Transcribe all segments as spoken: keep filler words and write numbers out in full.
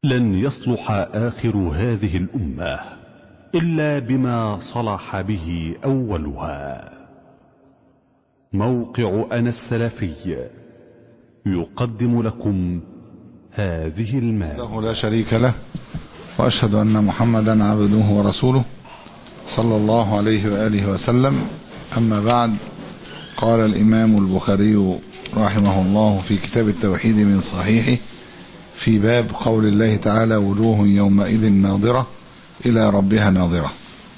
لن يصلح آخر هذه الأمة إلا بما صلح به أولها. موقع أنا السلفي يقدم لكم هذه المادة. لا شريك له، وأشهد أن محمدا عبده ورسوله صلى الله عليه وآله وسلم. أما بعد، قال الإمام البخاري رحمه الله في كتاب التوحيد من صحيحه في باب قول الله تعالى: وجوه يومئذ ناظرة إلى ربها ناظرة.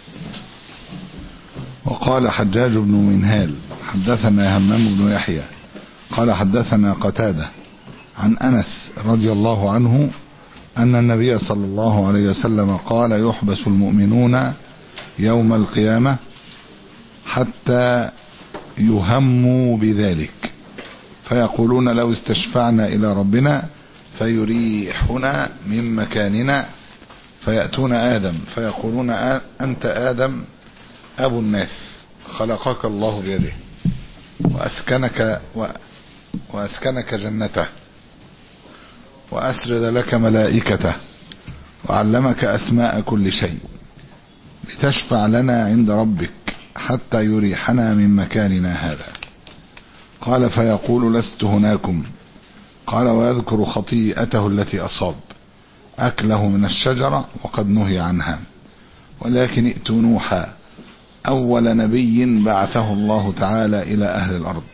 وقال حجاج بن منهال حدثنا همام بن يحيى قال حدثنا قتادة عن أنس رضي الله عنه أن النبي صلى الله عليه وسلم قال: يحبس المؤمنون يوم القيامة حتى يهموا بذلك، فيقولون: لو استشفعنا إلى ربنا فيريحنا من مكاننا، فيأتون آدم فيقولون: أنت آدم أبو الناس، خلقك الله بيده وأسكنك, وأسكنك جنته وأسرد لك ملائكته وعلمك أسماء كل شيء، لتشفع لنا عند ربك حتى يريحنا من مكاننا هذا. قال: فيقول: لست هناكم. قال: ويذكر خطيئته التي أصاب، أكله من الشجرة وقد نهي عنها، ولكن ائتوا نوحا أول نبي بعثه الله تعالى إلى أهل الأرض،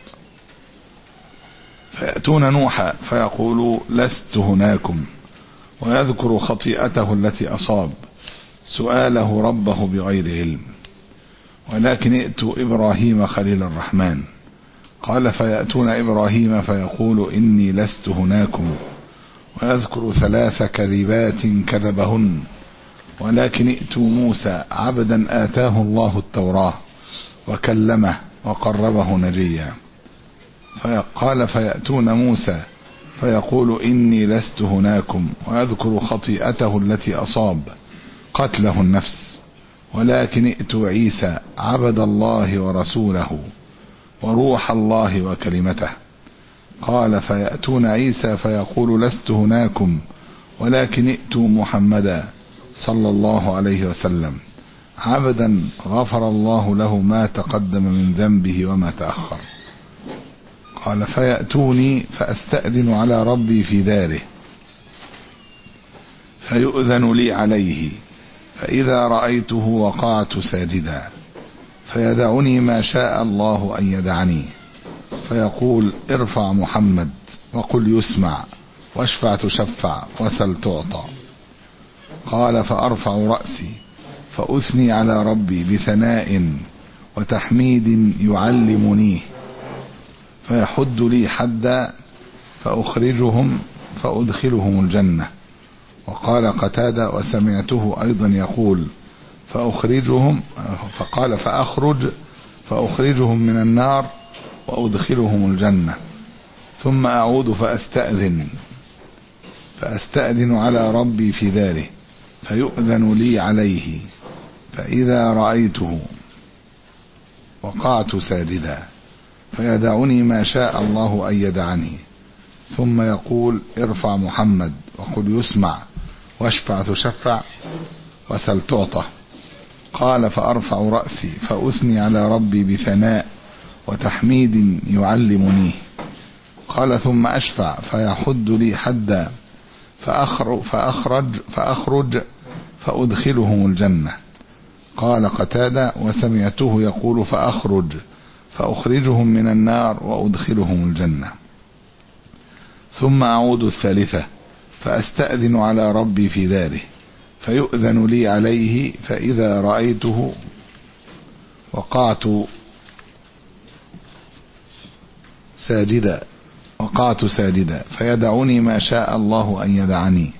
فيأتون نوحا فيقول: لست هناكم، ويذكر خطيئته التي أصاب، سؤاله ربه بغير علم، ولكن ائتوا إبراهيم خليل الرحمن. قال: فيأتون إبراهيم فيقول: إني لست هناكم، ويذكر ثلاث كذبات كذبهن، ولكن ائتوا موسى عبدا آتاه الله التوراة وكلمه وقربه نجيا. فقال: فيأتون موسى فيقول: إني لست هناكم، ويذكر خطيئته التي أصاب، قتله النفس، ولكن ائتوا عيسى عبد الله ورسوله وروح الله وكلمته. قال: فيأتون عيسى فيقول: لست هناكم، ولكن ائتوا محمدا صلى الله عليه وسلم عبدا غفر الله له ما تقدم من ذنبه وما تأخر. قال: فيأتوني فأستأذن على ربي في داره، فيؤذن لي عليه، فإذا رأيته وقعت ساجدا، فيدعني ما شاء الله أن يدعني، فيقول: ارفع محمد وقل يسمع، واشفع تشفع، وسل تعطى. قال: فأرفع رأسي فأثني على ربي بثناء وتحميد يعلمنيه، فيحد لي حدا فأخرجهم فأدخلهم الجنة. وقال قتادة: وسمعته أيضا يقول: فأخرجهم فقال فأخرج فأخرجهم من النار وأدخلهم الجنة، ثم أعود فأستأذن فأستأذن على ربي في داره، فيؤذن لي عليه، فإذا رأيته وقعت ساجدا، فيدعني ما شاء الله أن يدعني، ثم يقول: ارفع محمد وقل يسمع، واشفع تشفع، وسل تعطى. قال: فأرفع رأسي فأثني على ربي بثناء وتحميد يعلمنيه. قال: ثم أشفع فيحد لي حدا فأخرج, فأخرج, فأخرج فأدخلهم الجنة. قال قتادة: وسمعته يقول: فأخرج فأخرجهم من النار وأدخلهم الجنة، ثم أعود الثالثة فأستأذن على ربي في داره، فيؤذن لي عليه، فإذا رأيته وقعت ساجدا وقعت ساجدا فيدعني ما شاء الله أن يدعني،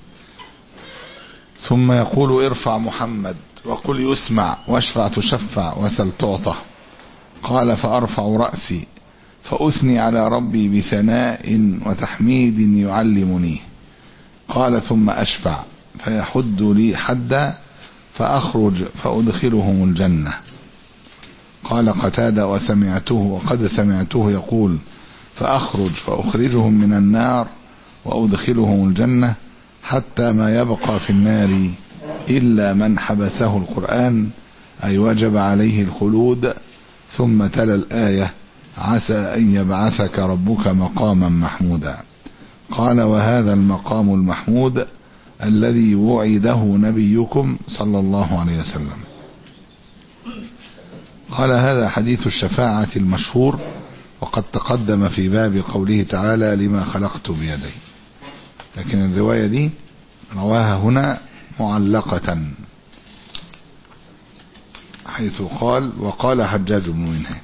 ثم يقول: ارفع محمد وقل يسمع، واشفع تشفع، وسل تعطى. قال: فأرفع رأسي فأثني على ربي بثناء وتحميد يعلمني. قال: ثم أشفع فيحد لي حدا فأخرج فأدخلهم الجنة. قال قتادة: وسمعته وقد سمعته يقول: فأخرج فأخرجهم من النار وأدخلهم الجنة، حتى ما يبقى في النار إلا من حبسه القرآن أي وجب عليه الخلود. ثم تلا الآية عسى أن يبعثك ربك مقاما محمودا. قال وهذا المقام المحمود الذي وعده نبيكم صلى الله عليه وسلم. قال هذا حديث الشفاعة المشهور، وقد تقدم في باب قوله تعالى لما خلقت بيدي، لكن الرواية دي رواها هنا معلقة، حيث قال وقال حجاج بن منهال،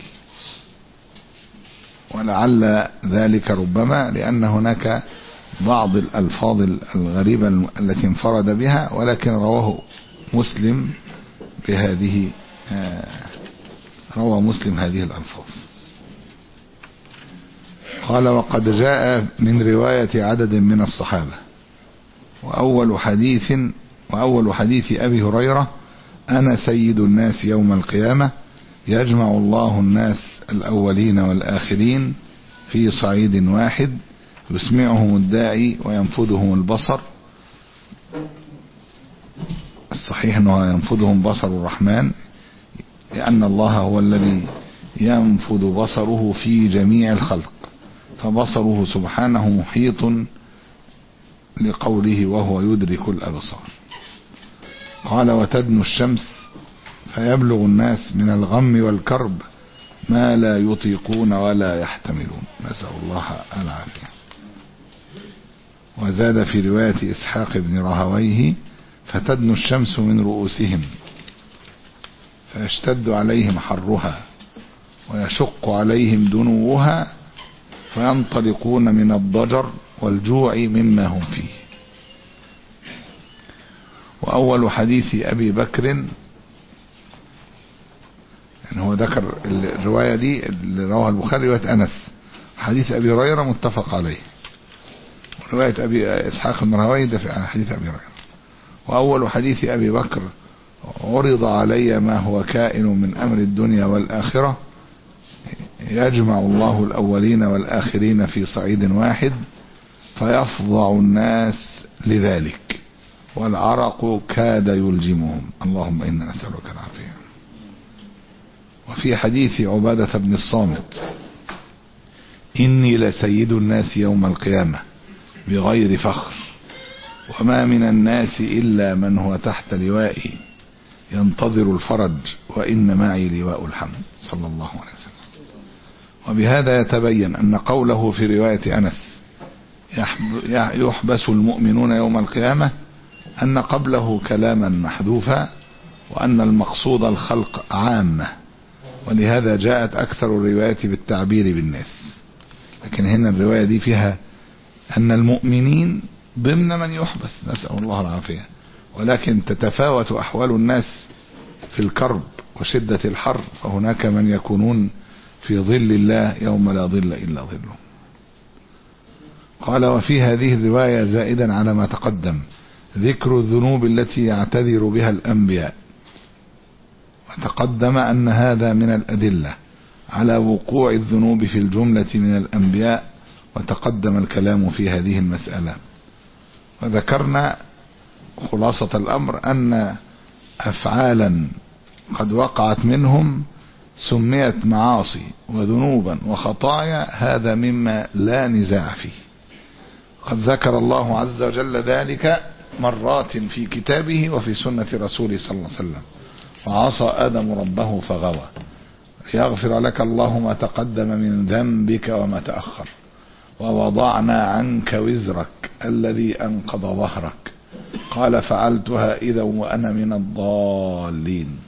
ولعل ذلك ربما لأن هناك بعض الألفاظ الغريبة التي انفرد بها، ولكن رواه مسلم بهذه روى مسلم هذه الألفاظ. قال وقد جاء من رواية عدد من الصحابة، وأول حديث وأول حديث أبي هريرة أنا سيد الناس يوم القيامة يجمع الله الناس الأولين والآخرين في صعيد واحد يسمعهم الداعي وينفذهم البصر. الصحيح أنه ينفذهم بصر الرحمن، لأن الله هو الذي ينفذ بصره في جميع الخلق، فبصره سبحانه محيط لقوله وهو يدرك الأبصار. قال وتدنو الشمس فيبلغ الناس من الغم والكرب ما لا يطيقون ولا يحتملون، نسأل الله العافية. وزاد في رواية إسحاق بن راهويه فتدنو الشمس من رؤوسهم فيشتد عليهم حرها ويشق عليهم دنوها فينطلقون من الضجر والجوع مما هم فيه. وأول حديث أبي بكر، يعني هو ذكر الرواية دي اللي رواها البخاري رواية أنس، حديث أبي هريرة متفق عليه، رواية أبي إسحاق بن راهويه ده في حديث أبي هريرة. وأول حديث أبي بكر عرض علي ما هو كائن من أمر الدنيا والآخرة يجمع الله الأولين والآخرين في صعيد واحد فيفضع الناس لذلك والعرق كاد يلجمهم، اللهم إنا نسألك العافية. وفي حديث عبادة بن الصامت إني لسيد الناس يوم القيامة بغير فخر وما من الناس إلا من هو تحت لوائي ينتظر الفرج وإن معي لواء الحمد، صلى الله عليه وسلم. وبهذا يتبين أن قوله في رواية أنس يحبس المؤمنون يوم القيامة أن قبله كلاما محذوفا، وأن المقصود الخلق عامة، ولهذا جاءت أكثر الروايات بالتعبير بالناس. لكن هنا الرواية دي فيها أن المؤمنين ضمن من يحبس، نسأل الله العافية، ولكن تتفاوت أحوال الناس في الكرب وشدة الحر، فهناك من يكونون في ظل الله يوم لا ظل إلا ظله. قال وفي هذه الرواية زائدا على ما تقدم ذكر الذنوب التي يعتذر بها الأنبياء، وتقدم أن هذا من الأدلة على وقوع الذنوب في الجملة من الأنبياء، وتقدم الكلام في هذه المسألة. وذكرنا خلاصة الأمر أن أفعالا قد وقعت منهم سميت معاصي وذنوبا وخطايا، هذا مما لا نزاع فيه. قد ذكر الله عز وجل ذلك مرات في كتابه وفي سنة رسوله صلى الله عليه وسلم. وعصى آدم ربه فغوى ليغفر لك الله ما تقدم من ذنبك وما تأخر ووضعنا عنك وزرك الذي أنقض ظهرك قال فعلتها إذا وأنا من الضالين.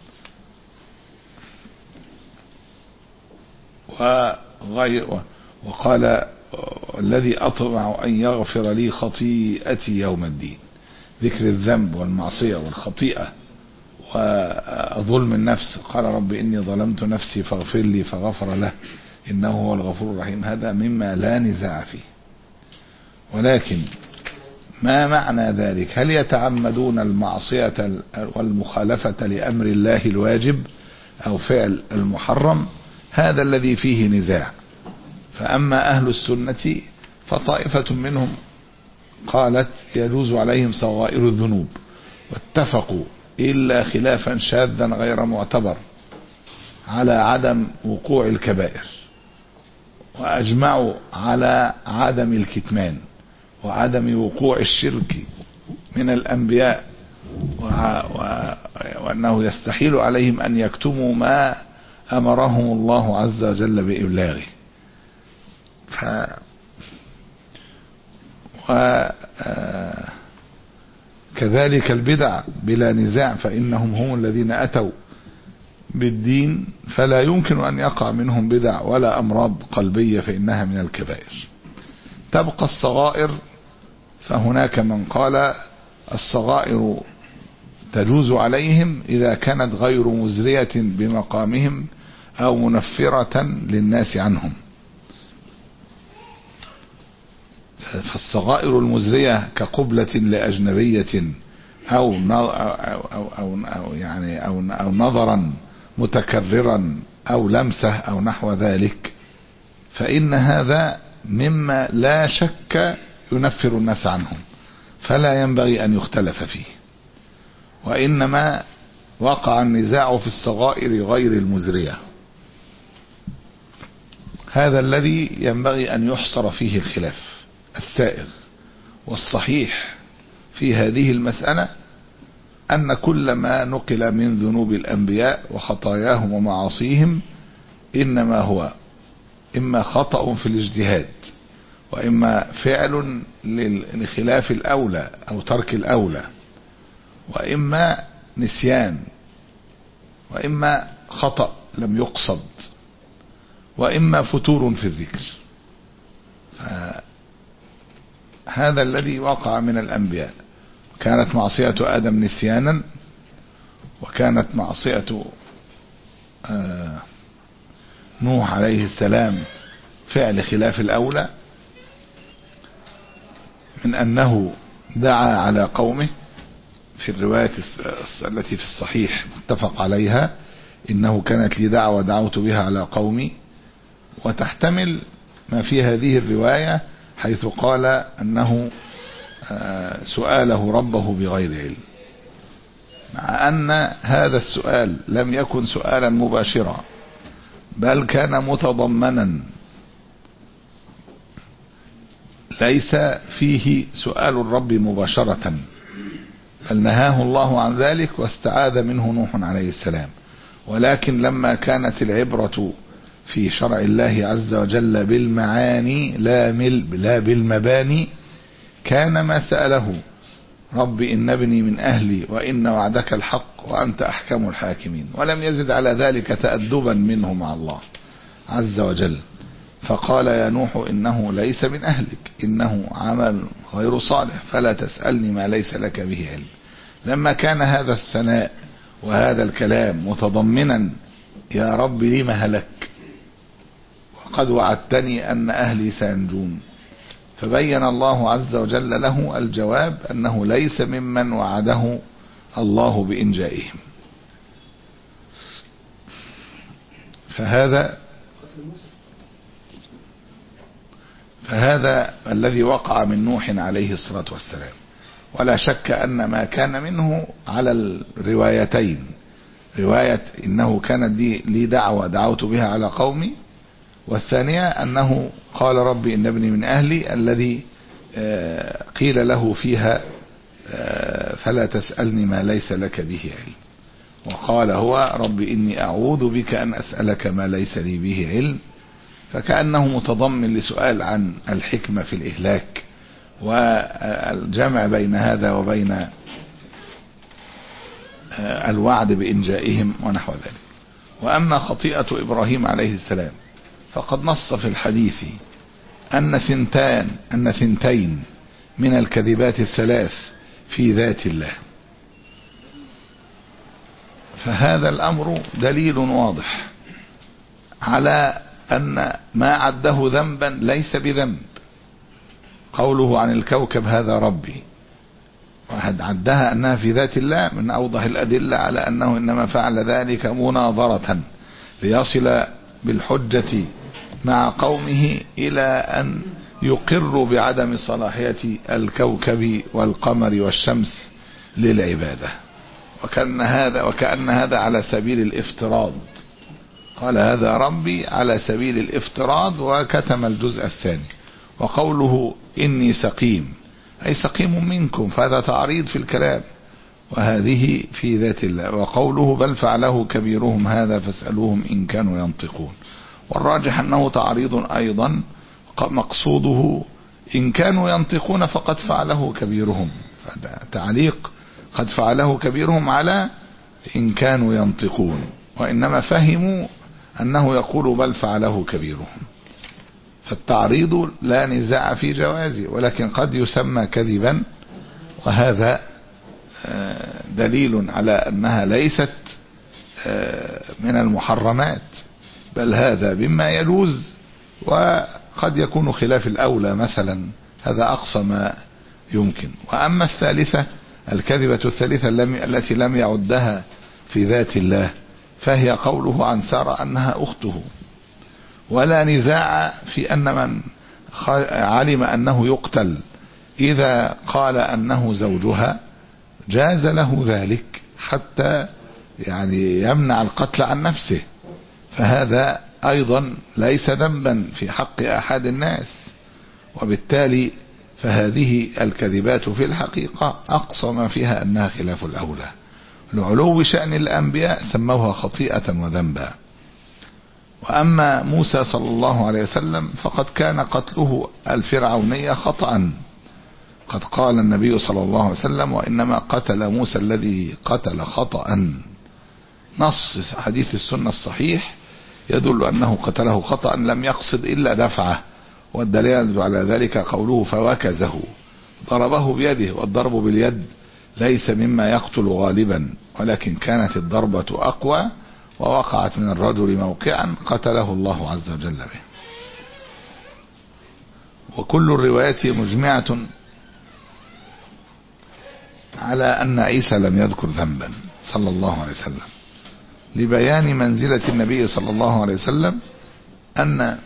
وقال الذي أطمع أن يغفر لي خطيئتي يوم الدين، ذكر الذنب والمعصية والخطيئة وظلم النفس. قال رب إني ظلمت نفسي فاغفر لي فغفر له إنه هو الغفور الرحيم. هذا مما لا نزاع فيه. ولكن ما معنى ذلك؟ هل يتعمدون المعصية والمخالفة لأمر الله الواجب أو فعل المحرم؟ هذا الذي فيه نزاع. فأما أهل السنة فطائفة منهم قالت يجوز عليهم صغائر الذنوب، واتفقوا إلا خلافا شاذا غير معتبر على عدم وقوع الكبائر، وأجمعوا على عدم الكتمان وعدم وقوع الشرك من الأنبياء، وأنه يستحيل عليهم أن يكتموا ما أمرهم الله عز وجل بإبلاغه. ف وكذلك البدع بلا نزاع فإنهم هم الذين أتوا بالدين، فلا يمكن أن يقع منهم بدع ولا أمراض قلبية فإنها من الكبائر. تبقى الصغائر، فهناك من قال الصغائر تجوز عليهم إذا كانت غير مزرية بمقامهم أو منفرة للناس عنهم. فالصغائر المزرية كقبلة لأجنبية أو أو أو أو, أو يعني أو, أو نظرا متكررا أو لمسة أو نحو ذلك، فإن هذا مما لا شك ينفر الناس عنهم، فلا ينبغي أن يختلف فيه. وإنما وقع النزاع في الصغائر غير المزرية، هذا الذي ينبغي أن يحصر فيه الخلاف السائغ. والصحيح في هذه المسألة أن كل ما نقل من ذنوب الأنبياء وخطاياهم ومعاصيهم إنما هو إما خطأ في الاجتهاد، وإما فعل لخلاف الأولى أو ترك الأولى، وإما نسيان، وإما خطأ لم يقصد، وإما فتور في الذكر. هذا الذي وقع من الأنبياء. كانت معصية آدم نسيانا، وكانت معصية نوح عليه السلام فعل خلاف الأولى، من أنه دعا على قومه في الرواية التي في الصحيح متفق عليها، إنه كانت لي دعوة دعوت بها على قومي، وتحتمل ما في هذه الرواية حيث قال أنه سؤاله ربه بغير علم، مع أن هذا السؤال لم يكن سؤالا مباشرا، بل كان متضمنا ليس فيه سؤال الرب مباشرة، بل نهاه الله عن ذلك واستعاذ منه نوح عليه السلام. ولكن لما كانت العبرة في شرع الله عز وجل بالمعاني لا لا بالمباني، كان ما سأله رب إن ابني من أهلي وإن وعدك الحق وأنت أحكم الحاكمين، ولم يزد على ذلك تأدبا منه مع الله عز وجل، فقال يا نوح إنه ليس من أهلك، إنه عمل غير صالح فلا تسألني ما ليس لك به علم. لما كان هذا الثناء وهذا الكلام متضمنا يا رب لم هلك وقد وعدتني أن أهلي سينجون، فبين الله عز وجل له الجواب أنه ليس ممن وعده الله بإنجائهم. فهذا فهذا الذي وقع من نوح عليه الصلاة والسلام. ولا شك أن ما كان منه على الروايتين، رواية إنه كانت لي دعوة دعوت بها على قومي، والثانية أنه قال ربي إن ابني من أهلي، الذي قيل له فيها فلا تسألني ما ليس لك به علم، وقال هو ربي إني أعوذ بك أن أسألك ما ليس لي به علم. فكأنه متضمن لسؤال عن الحكمة في الإهلاك والجمع بين هذا وبين الوعد بإنجائهم ونحو ذلك. وأما خطيئة إبراهيم عليه السلام فقد نص في الحديث أن ثنتان أن ثنتين من الكذبات الثلاث في ذات الله، فهذا الأمر دليل واضح على أن ما عده ذنبا ليس بذنب. قوله عن الكوكب هذا ربي، وقد عدها أنها في ذات الله من أوضح الأدلة على أنه إنما فعل ذلك مناظرة ليصل بالحجة مع قومه إلى أن يقر بعدم صلاحية الكوكب والقمر والشمس للعبادة، وكأن هذا وكأن هذا على سبيل الافتراض. قال هذا ربي على سبيل الافتراض، وكتم الجزء الثاني. وقوله إني سقيم أي سقيم منكم، فهذا تعريض في الكلام، وهذه في ذات الله. وقوله بل فعله كبيرهم هذا فاسألوهم إن كانوا ينطقون، والراجح أنه تعريض أيضا، مقصوده إن كانوا ينطقون فقد فعله كبيرهم، تعليق قد فعله كبيرهم على إن كانوا ينطقون، وإنما فهموا أنه يقول بل فعله كبيرهم، فالتعريض لا نزاع في جوازه، ولكن قد يسمى كذبا، وهذا دليل على أنها ليست من المحرمات، بل هذا مما يجوز، وقد يكون خلاف الأولى مثلا، هذا أقصى ما يمكن. وأما الثالثة الكذبة الثالثة التي لم يعدها في ذات الله، فهي قوله عن سارة أنها أخته، ولا نزاع في أن من علم أنه يقتل إذا قال أنه زوجها جاز له ذلك حتى يعني يمنع القتل عن نفسه، فهذا أيضا ليس ذنبا في حق أحد الناس. وبالتالي فهذه الكذبات في الحقيقة أقصى ما فيها أنها خلاف الأولى، لعلو شأن الأنبياء سموها خطيئة وذنبا. وأما موسى صلى الله عليه وسلم فقد كان قتله الفرعونية خطأ، قد قال النبي صلى الله عليه وسلم وإنما قتل موسى الذي قتل خطأ، نص حديث السنة الصحيح يدل أنه قتله خطأ لم يقصد إلا دفعه، والدليل على ذلك قوله فوكزه، ضربه بيده، والضرب باليد ليس مما يقتل غالبا، ولكن كانت الضربة أقوى ووقعت من الرجل موقعا قتله الله عز وجل به. وكل الروايات مجمعة على أن عيسى لم يذكر ذنبا صلى الله عليه وسلم، لبيان منزلة النبي صلى الله عليه وسلم، أن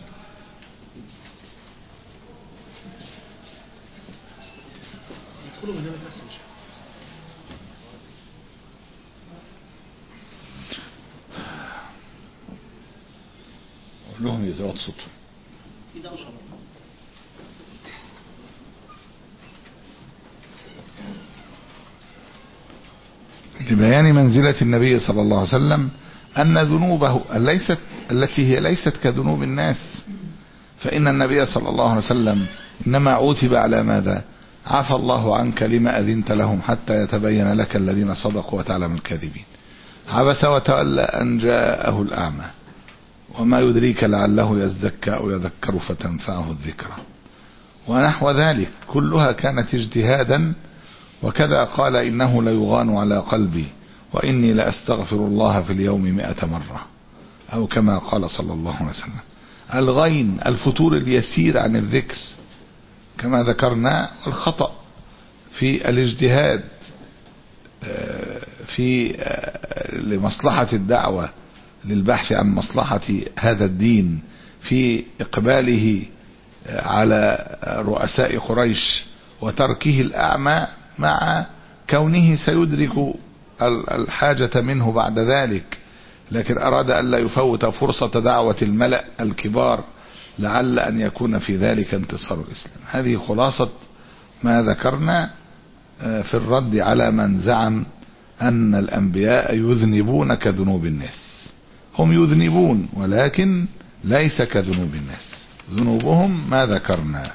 لهم يزود صوته لبيان منزلة النبي صلى الله عليه وسلم أن ذنوبه ليست التي هي ليست كذنوب الناس، فإن النبي صلى الله عليه وسلم إنما عوتب على ماذا؟ عفى الله عنك لما أذنت لهم حتى يتبين لك الذين صدقوا وتعلم الكاذبين. عبس وتولى أن جاءه الأعمى وما يدريك لعله يزكى أو يذكر فتنفعه الذكرى، ونحو ذلك كلها كانت اجتهادا. وكذا قال إنه ليغان على قلبي وإني لأستغفر الله في اليوم مئة مرة، أو كما قال صلى الله عليه وسلم. الغين الفتور اليسير عن الذكر كما ذكرنا، الخطأ في الاجتهاد في لمصلحة الدعوة، للبحث عن مصلحة هذا الدين، في إقباله على رؤساء قريش وتركه الأعمى مع كونه سيدرك الحاجة منه بعد ذلك، لكن أراد أن لا يفوت فرصة دعوة الملأ الكبار لعل أن يكون في ذلك انتصار الإسلام. هذه خلاصة ما ذكرنا في الرد على من زعم أن الأنبياء يذنبون كذنوب الناس. هم يذنبون ولكن ليس كذنوب الناس، ذنوبهم ما ذكرنا.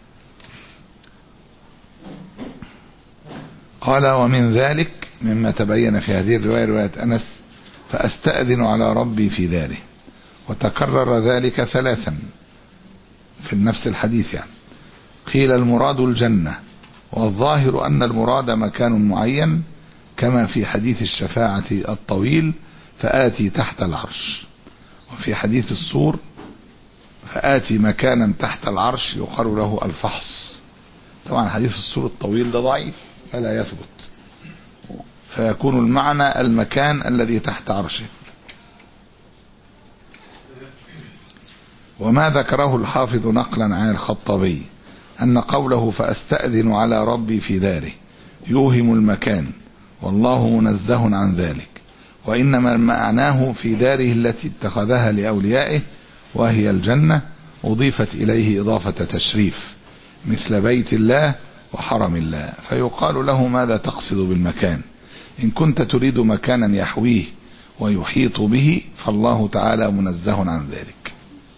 قال ومن ذلك مما تبين في هذه الرواية رواية أنس فأستأذن على ربي في داره، وتكرر ذلك ثلاثا في نفس الحديث. يعني قيل المراد الجنة، والظاهر أن المراد مكان معين كما في حديث الشفاعة الطويل فآتي تحت العرش، وفي حديث الصور فآتي مكانا تحت العرش يقال له الفحص. طبعا حديث الصور الطويل ده ضعيف فلا يثبت، فيكون المعنى المكان الذي تحت عرشه. وما ذكره الحافظ نقلا عن الخطابي أن قوله فأستأذن على ربي في داره يوهم المكان والله منزه عن ذلك، وإنما معناه في داره التي اتخذها لأوليائه وهي الجنة أضيفت إليه إضافة تشريف مثل بيت الله وحرم الله، فيقال له ماذا تقصد بالمكان؟ إن كنت تريد مكانا يحويه ويحيط به فالله تعالى منزه عن ذلك.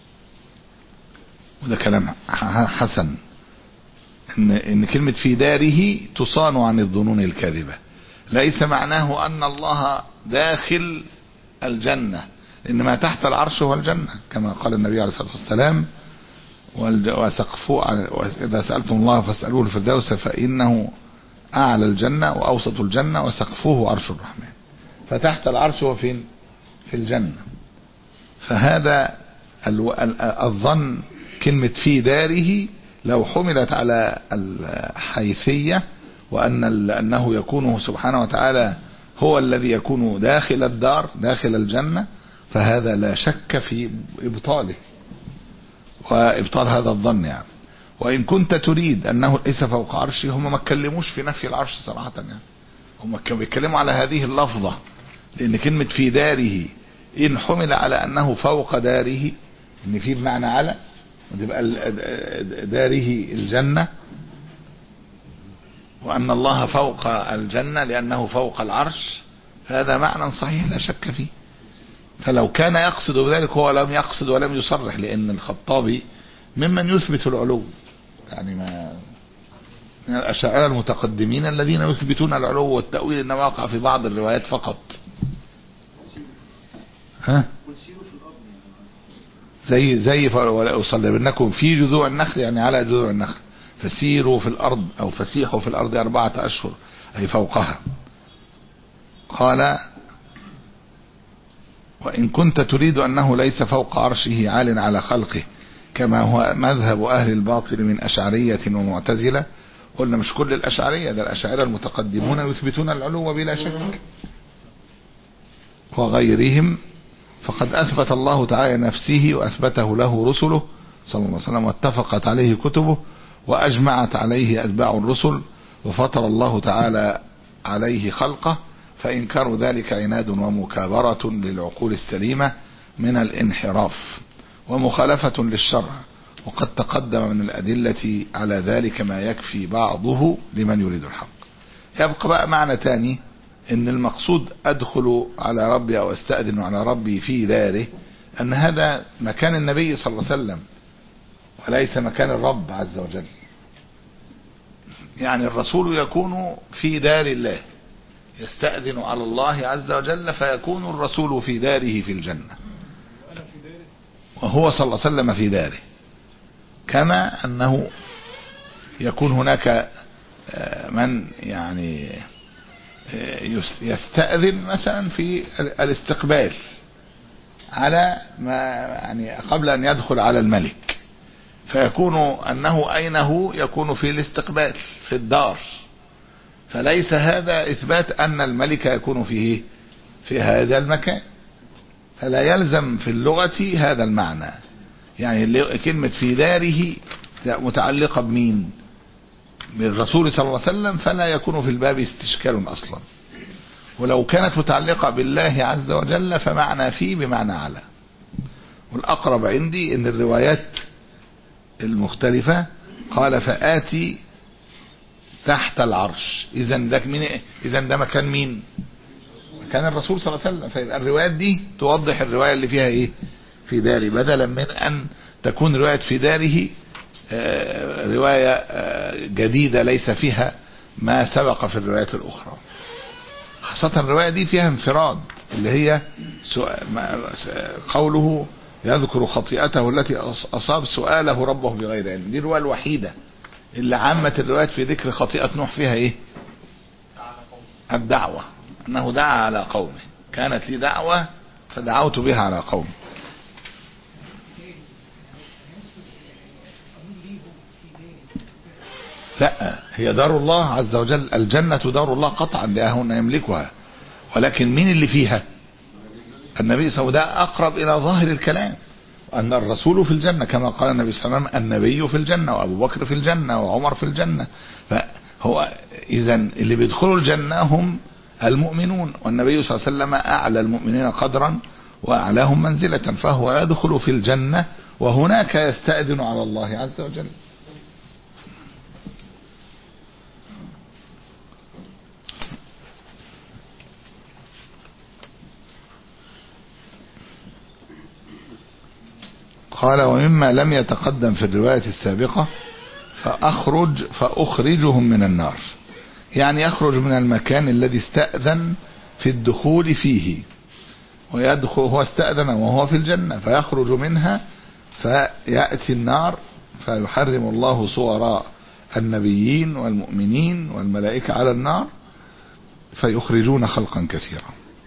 وده كلام حسن، إن, إن كلمة في داره تصان عن الظنون الكاذبة، ليس معناه أن الله داخل الجنة، لأن ما تحت العرش هو الجنة كما قال النبي عليه الصلاة والسلام وسقفوا إذا سألتم الله فاسألوه الفردوس فإنه أعلى الجنة وأوسط الجنة وسقفوه عرش الرحمن، فتحت العرش هو فين؟ في الجنة. فهذا الظن كلمة في داره لو حملت على الحيثية وأن أنه يكون سبحانه وتعالى هو الذي يكون داخل الدار داخل الجنة، فهذا لا شك في إبطاله وإبطال هذا الظن يعني. وإن كنت تريد أنه ليس فوق عرشه، هم ما اتكلموش في نفي العرش صراحة يعني، هم بيتكلموا على هذه اللفظة، لأن كلمة في داره إن حمل على أنه فوق داره إن في بمعنى على، وتبقى داره الجنة، وأن الله فوق الجنة لأنه فوق العرش، فهذا معنى صحيح لا شك فيه. فلو كان يقصد بذلك هو لم يقصد ولم يصرح، لأن الخطابي ممن يثبت العلو يعني، ما من الأشاعرة المتقدمين الذين يثبتون العلو والتأويل، إنما وقع في بعض الروايات فقط. ها زي زي وأصلبنكم في جذوع النخل يعني على جذوع النخل، فسيروا في الأرض أو فسيحوا في الأرض أربعة أشهر أي فوقها. قال وإن كنت تريد أنه ليس فوق عرشه عال على خلقه كما هو مذهب أهل الباطل من أشعرية ومعتزلة، قلنا مش كل الأشعرية، ده الأشاعرة المتقدمون يثبتون العلو بلا شك، وغيرهم فقد أثبت الله تعالى نفسه وأثبته له رسله صلى الله عليه وسلم، واتفقت عليه كتبه وأجمعت عليه أتباع الرسل، وفطر الله تعالى عليه خلقه، فإنكار ذلك عناد ومكابرة للعقول السليمة من الانحراف ومخالفة للشرع، وقد تقدم من الأدلة على ذلك ما يكفي بعضه لمن يريد الحق. يبقى بقى معنى تاني ان المقصود ادخل على ربي او استأذن على ربي في داره، ان هذا مكان النبي صلى الله عليه وسلم وليس مكان الرب عز وجل. يعني الرسول يكون في دار الله يستأذن على الله عز وجل، فيكون الرسول في داره في الجنة، وهو صلى الله عليه وسلم في داره، كما أنه يكون هناك من يعني يستأذن مثلا في الاستقبال على ما يعني قبل أن يدخل على الملك، فيكون أنه أين هو يكون في الاستقبال في الدار، فليس هذا إثبات أن الملك يكون فيه في هذا المكان، فلا يلزم في اللغة هذا المعنى. يعني كلمة في داره متعلقة بمين؟ بالرسول صلى الله عليه وسلم، فلا يكون في الباب استشكال أصلا. ولو كانت متعلقة بالله عز وجل فمعنى فيه بمعنى على. والأقرب عندي ان الروايات المختلفة قال فآتي تحت العرش، إذا ده من إذا ده مكان مين؟ مكان الرسول صلى الله عليه وسلم. فيبقى الروايات دي توضح الرواية اللي فيها ايه؟ في داري، بدلا من أن تكون رواية في داره رواية جديدة ليس فيها ما سبق في الروايات الأخرى. خاصة الرواية دي فيها انفراد، اللي هي قوله يذكر خطيئته التي أصاب سؤاله ربه بغير علم. دي الرواية الوحيدة اللي عامة الروايات في ذكر خطيئة نوح فيها ايه؟ الدعوة، أنه دعا على قومه، كانت لي دعوة فدعوت بها على قومه. لا، هي دار الله عز وجل، الجنة دار الله قطعا لأهون يملكها، ولكن مين اللي فيها؟ النبي صلى الله عليه وسلم. ده أقرب إلى ظاهر الكلام، أن الرسول في الجنة كما قال النبي صلى الله عليه وسلم النبي في الجنة وأبو بكر في الجنة وعمر في الجنة. فهو إذن اللي بيدخلوا الجنة هم المؤمنون، والنبي صلى الله عليه وسلم أعلى المؤمنين قدرا وأعلاهم منزلة، فهو يدخل في الجنة وهناك يستأذن على الله عز وجل. قال ومما لم يتقدم في الرواية السابقة فأخرج فأخرجهم من النار، يعني يخرج من المكان الذي استأذن في الدخول فيه، ويدخل هو استأذن وهو في الجنة فيخرج منها فيأتي النار فيحرم الله صور النبيين والمؤمنين والملائكة على النار فيخرجون خلقا كثيرا.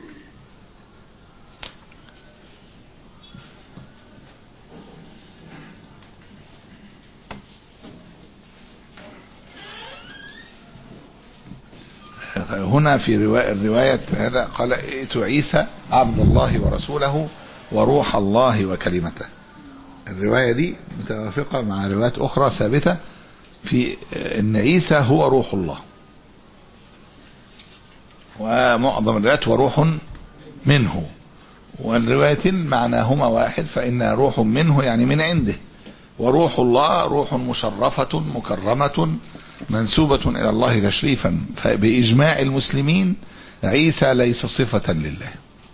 هنا في رواية الرواية هذا قال ائت عيسى عبد الله ورسوله وروح الله وكلمته. الرواية دي متوافقة مع روايات أخرى ثابتة في أن عيسى هو روح الله، ومعظم الروايات وروح منه، والروايتين معناهما واحد، فإن روح منه يعني من عنده، وروح الله روح مشرفة مكرمة منسوبة إلى الله تشريفا. فبإجماع المسلمين عيسى ليس صفة لله،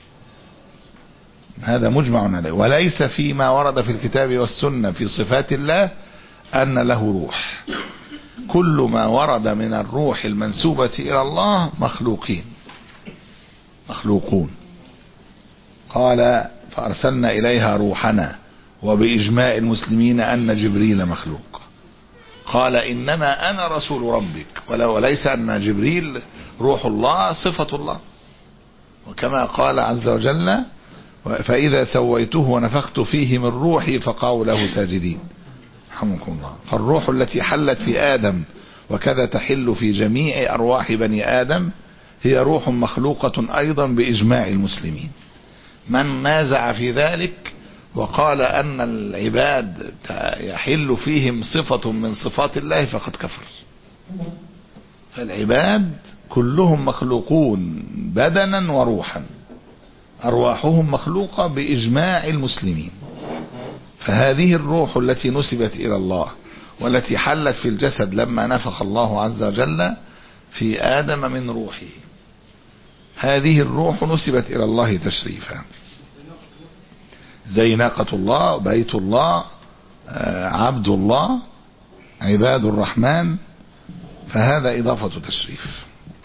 هذا مجمع عليه، وليس فيما ورد في الكتاب والسنة في صفات الله أن له روح. كل ما ورد من الروح المنسوبة إلى الله مخلوقين مخلوقون. قال فأرسلنا إليها روحنا، وبإجماع المسلمين أن جبريل مخلوق. قال إنما أنا رسول ربك، وليس أن جبريل روح الله صفة الله. وكما قال عز وجل فإذا سويته ونفخت فيه من روحي فقعوا له ساجدين رحمكم الله. فالروح التي حلت في آدم وكذا تحل في جميع أرواح بني آدم هي روح مخلوقة أيضا بإجماع المسلمين. من نازع في ذلك وقال أن العباد يحل فيهم صفة من صفات الله فقد كفر. فالعباد كلهم مخلوقون بدنا وروحا، أرواحهم مخلوقة بإجماع المسلمين. فهذه الروح التي نسبت إلى الله والتي حلت في الجسد لما نفخ الله عز وجل في آدم من روحه، هذه الروح نسبت إلى الله تشريفا، زي ناقة الله، بيت الله، عبد الله، عباد الرحمن، فهذا إضافة تشريف.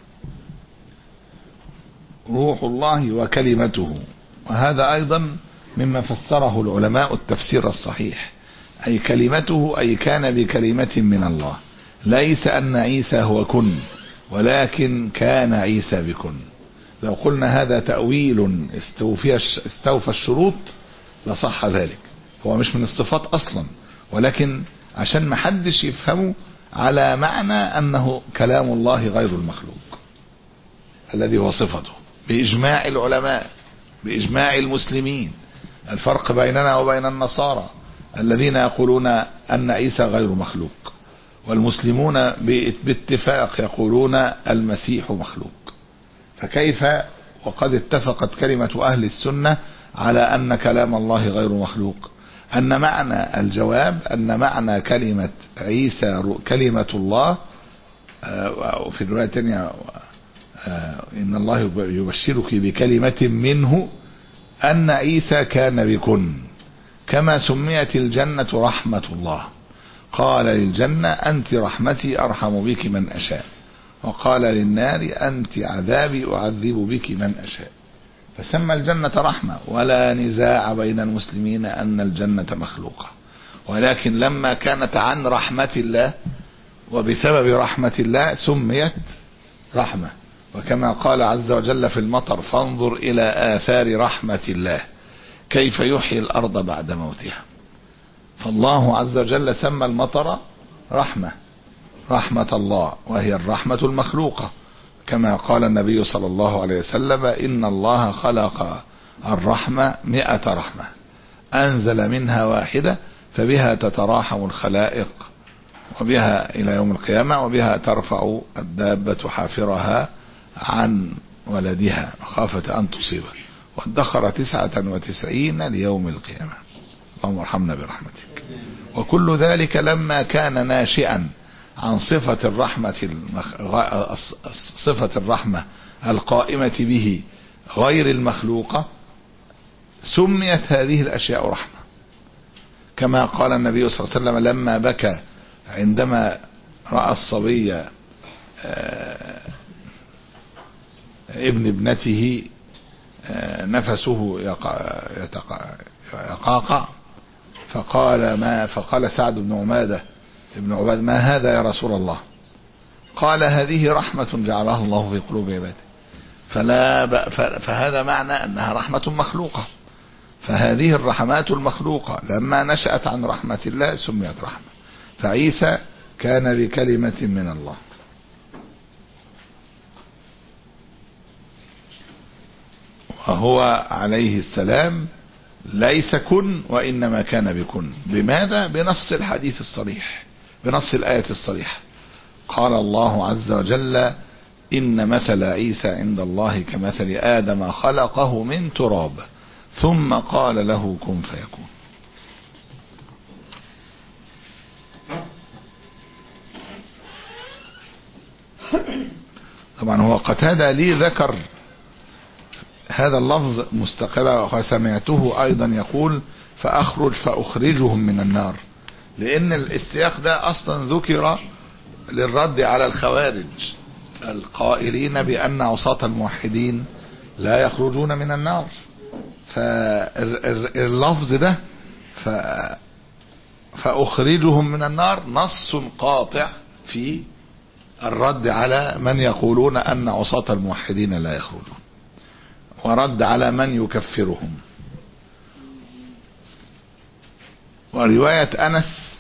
روح الله وكلمته، وهذا أيضا مما فسره العلماء التفسير الصحيح، أي كلمته أي كان بكلمة من الله، ليس أن عيسى هو كن، ولكن كان عيسى بكن. لو قلنا هذا تأويل استوفي استوفى الشروط لصح ذلك، هو مش من الصفات أصلا، ولكن عشان ما حدش يفهمه على معنى أنه كلام الله غير المخلوق الذي هو صفته بإجماع العلماء بإجماع المسلمين. الفرق بيننا وبين النصارى الذين يقولون أن عيسى غير مخلوق، والمسلمون باتفاق يقولون المسيح مخلوق. فكيف وقد اتفقت كلمة أهل السنة على أن كلام الله غير مخلوق؟ أن معنى الجواب أن معنى كلمة عيسى كلمة الله، وفي الرواية الثانية إن الله يبشرك بكلمة منه، أن عيسى كان بكن، كما سميت الجنة رحمة الله. قال للجنة أنت رحمتي أرحم بك من أشاء، وقال للنار أنت عذابي أعذب بك من أشاء. فسمى الجنة رحمة، ولا نزاع بين المسلمين أن الجنة مخلوقة، ولكن لما كانت عن رحمة الله وبسبب رحمة الله سميت رحمة. وكما قال عز وجل في المطر فانظر إلى آثار رحمة الله كيف يحيي الأرض بعد موتها. فالله عز وجل سمى المطر رحمة، رحمة الله، وهي الرحمة المخلوقة، كما قال النبي صلى الله عليه وسلم إن الله خلق الرحمة مئة رحمة، أنزل منها واحدة فبها تتراحم الخلائق وبها إلى يوم القيامة، وبها ترفع الدابة حافرها عن ولدها خافة أن تصيبه، وادخر تسعة وتسعين ليوم القيامة. اللهم ارحمنا برحمتك. وكل ذلك لما كان ناشئا عن صفة الرحمة المخ... صفة الرحمة القائمة به غير المخلوقة، سميت هذه الأشياء رحمة، كما قال النبي صلى الله عليه وسلم لما بكى عندما رأى الصبي ابن ابنته نفسه يقاقع، فقال ما فقال سعد بن عمادة ابن عباد ما هذا يا رسول الله؟ قال هذه رحمة جعلها الله في قلوب عباده. فلا ب... فهذا معنى أنها رحمة مخلوقة، فهذه الرحمات المخلوقة لما نشأت عن رحمة الله سميت رحمة. فعيسى كان بكلمة من الله، وهو عليه السلام ليس كن وإنما كان بكن. بماذا؟ بنص الحديث الصريح، بنص الآية الصريحة. قال الله عز وجل إن مثل عيسى عند الله كمثل آدم خلقه من تراب ثم قال له كن فيكون. طبعا هو قتادة لي ذكر هذا اللفظ مستقلا، وسمعته أيضا يقول فأخرج فأخرجهم من النار، لأن السياق ده أصلا ذكر للرد على الخوارج القائلين بأن عصاة الموحدين لا يخرجون من النار. فاللفظ ده فأخرجهم من النار نص قاطع في الرد على من يقولون أن عصاة الموحدين لا يخرجون، ورد على من يكفرهم. ورواية أنس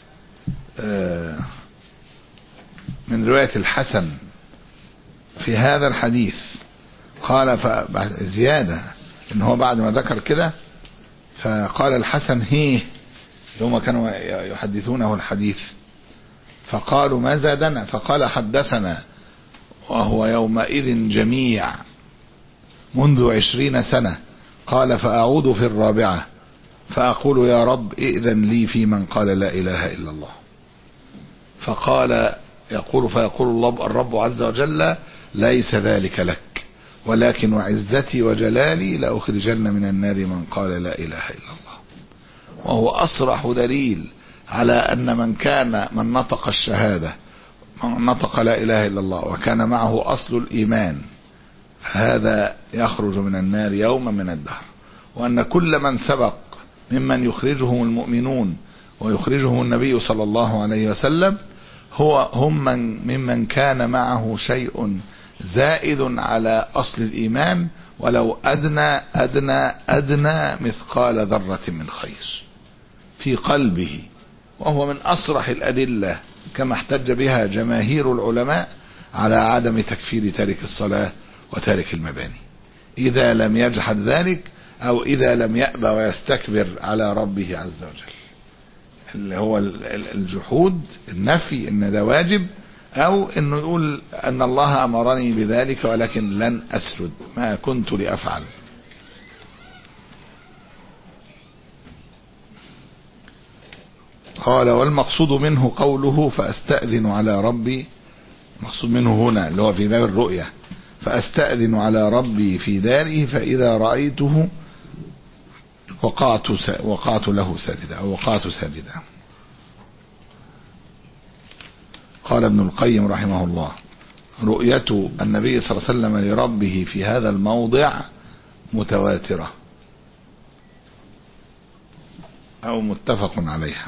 من رواية الحسن في هذا الحديث قال زيادة إن هو بعد ما ذكر كده فقال الحسن هيه هم كانوا يحدثونه الحديث، فقالوا ما زادنا؟ فقال حدثنا وهو يومئذ جميع منذ عشرين سنة. قال فأعود في الرابعة فأقول يا رب ائذن لي في من قال لا إله إلا الله. فقال يقول فيقول الله الرب عز وجل ليس ذلك لك، ولكن وعزتي وجلالي لأخرجن من النار من قال لا إله إلا الله. وهو أصرح دليل على أن من كان من نطق الشهادة من نطق لا إله إلا الله وكان معه أصل الإيمان فهذا يخرج من النار يوما من الدهر، وأن كل من سبق ممن يخرجهم المؤمنون ويخرجهم النبي صلى الله عليه وسلم هو هم من ممن كان معه شيء زائد على أصل الإيمان ولو أدنى أدنى أدنى مثقال ذرة من خير في قلبه. وهو من أصرح الأدلة كما احتج بها جماهير العلماء على عدم تكفير تارك الصلاة وتارك المباني إذا لم يجحد ذلك أو إذا لم يأبى ويستكبر على ربه عز وجل، اللي هو الجحود النفي إن ده واجب، أو إنه يقول أن الله أمرني بذلك ولكن لن أسجد ما كنت لأفعل. قال والمقصود منه قوله فأستأذن على ربي، مقصود منه هنا اللي هو في باب الرؤية فأستأذن على ربي في داره فإذا رأيته وقعت وقعت له ساجدا أو وقعت ساجدا. قال ابن القيم رحمه الله رؤية النبي صلى الله عليه وسلم لربه في هذا الموضع متواترة أو متفق عليها.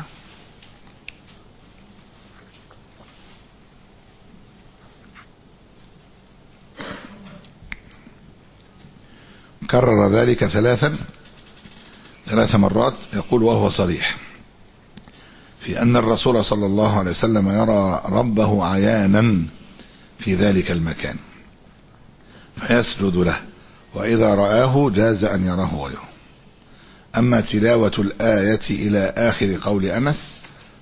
كرر ذلك ثلاثا ثلاث مرات يقول وهو صريح في أن الرسول صلى الله عليه وسلم يرى ربه عيانا في ذلك المكان فيسجد له، وإذا رآه جاز أن يراه غيره. أما تلاوة الآية إلى آخر قول أنس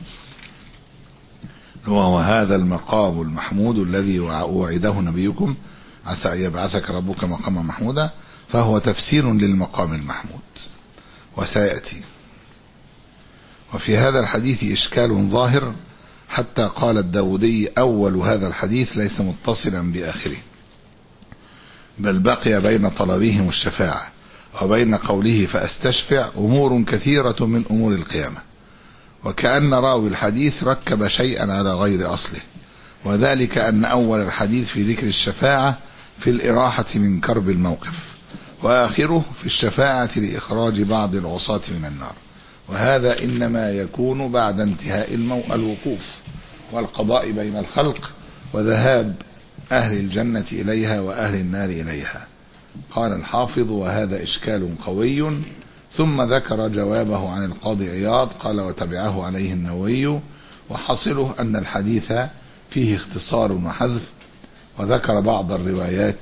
وهو هذا المقام المحمود الذي وعده نبيكم عسى أن يبعثك ربك مقاما محمودا، فهو تفسير للمقام المحمود وسيأتي. وفي هذا الحديث إشكال ظاهر حتى قال الداودي أول هذا الحديث ليس متصلا بآخره، بل بقي بين طلبهم الشفاعة وبين قوله فأستشفع أمور كثيرة من أمور القيامة، وكأن راوي الحديث ركب شيئا على غير أصله، وذلك أن أول الحديث في ذكر الشفاعة في الإراحة من كرب الموقف، وآخره في الشفاعة لإخراج بعض العصاة من النار، وهذا إنما يكون بعد انتهاء الوقوف والقضاء بين الخلق وذهاب أهل الجنة إليها وأهل النار إليها. قال الحافظ وهذا إشكال قوي، ثم ذكر جوابه عن القاضي عياض قال وتبعه عليه النووي، وحصله أن الحديث فيه اختصار وحذف، وذكر بعض الروايات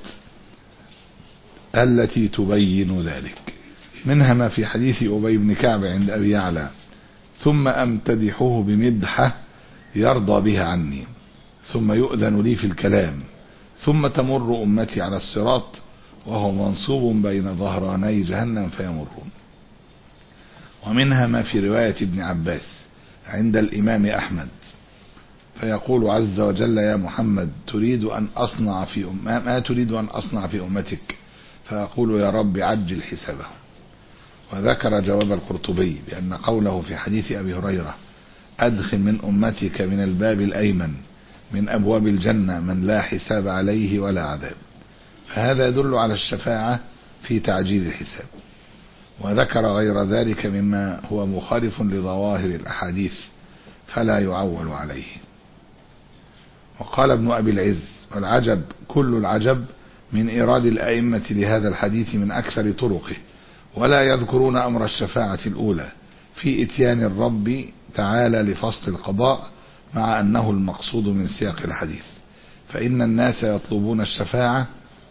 التي تبين ذلك، منها ما في حديث أبي بن كعب عند أبي يعلى ثم أمتدحه بمدحة يرضى بها عني، ثم يؤذن لي في الكلام، ثم تمر أمتي على الصراط وهو منصوب بين ظهراني جهنم فيمرون. ومنها ما في رواية ابن عباس عند الإمام أحمد فيقول عز وجل يا محمد تريد أن أصنع في أم... ما تريد أن أصنع في أمتك، فيقول يا رب عجل حسابهم. وذكر جواب القرطبي بأن قوله في حديث أبي هريرة أدخل من أمتك من الباب الأيمن من أبواب الجنة من لا حساب عليه ولا عذاب، فهذا يدل على الشفاعة في تعجيل الحساب. وذكر غير ذلك مما هو مخالف لظواهر الأحاديث فلا يعول عليه. وقال ابن أبي العز والعجب كل العجب من إيراد الأئمة لهذا الحديث من أكثر طرقه، ولا يذكرون أمر الشفاعة الأولى في إتيان الرب تعالى لفصل القضاء، مع أنه المقصود من سياق الحديث، فإن الناس يطلبون الشفاعة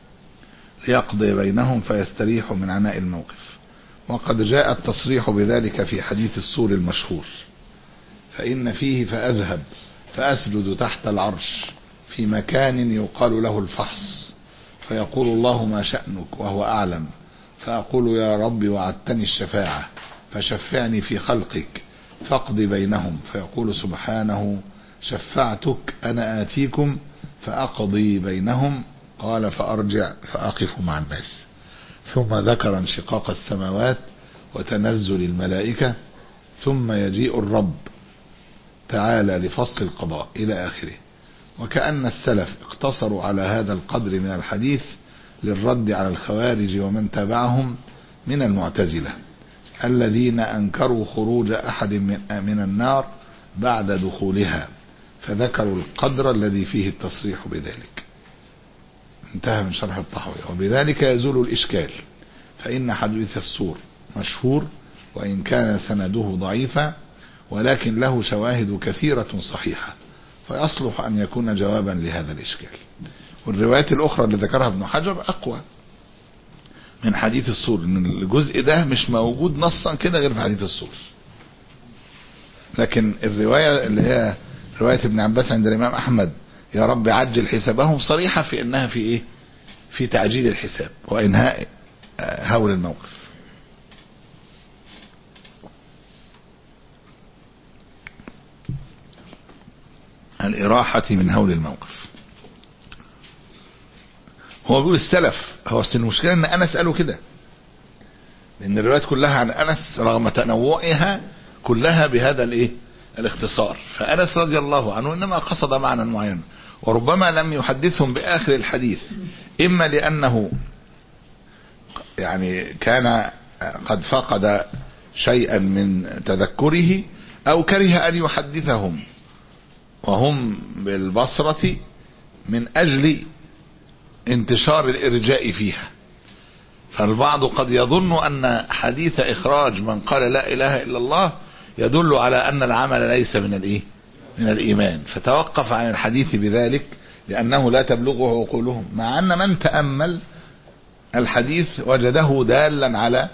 ليقضي بينهم فيستريحوا من عناء الموقف. وقد جاء التصريح بذلك في حديث السور المشهور، فإن فيه فأذهب فأسجد تحت العرش في مكان يقال له الفحص، فيقول الله ما شأنك وهو أعلم، فأقول يا رب وعدتني الشفاعة فشفعني في خلقك فاقض بينهم، فيقول سبحانه شفعتك أنا آتيكم فأقضي بينهم، قال فأرجع فأقف مع الناس. ثم ذكر انشقاق السماوات وتنزل الملائكة، ثم يجيء الرب تعالى لفصل القضاء إلى آخره. وكأن السلف اقتصروا على هذا القدر من الحديث للرد على الخوارج ومن تبعهم من المعتزلة الذين أنكروا خروج أحد من النار بعد دخولها، فذكروا القدر الذي فيه التصريح بذلك. انتهى من شرح الطحاوي. وبذلك يزول الإشكال، فإن حديث السور مشهور وإن كان سنده ضعيفا، ولكن له شواهد كثيرة صحيحة، فيصلح أن يكون جوابا لهذا الإشكال. والروايات الأخرى اللي ذكرها ابن حجر أقوى من حديث السور، إن الجزء ده مش موجود نصا كده غير في حديث السور. لكن الرواية اللي هي رواية ابن عباس عند الإمام أحمد يا رب عجل حسابهم صريحة في إنها في إيه؟ في تعجيل الحساب وإنهاء هول الموقف. الإراحة من هول الموقف. هو بيقول السلف، هو المشكلة ان انس قالوا كده، لان الروايات كلها عن انس رغم تنوعها كلها بهذا الايه الاختصار، فانس رضي الله عنه انما قصد معنى معين، وربما لم يحدثهم باخر الحديث، اما لانه يعني كان قد فقد شيئا من تذكره، او كره ان يحدثهم وهم بالبصرة من اجل انتشار الارجاء فيها. فالبعض قد يظن ان حديث اخراج من قال لا اله الا الله يدل على ان العمل ليس من الايه من الايمان، فتوقف عن الحديث بذلك لانه لا تبلغه عقولهم، مع ان من تأمل الحديث وجده دالا على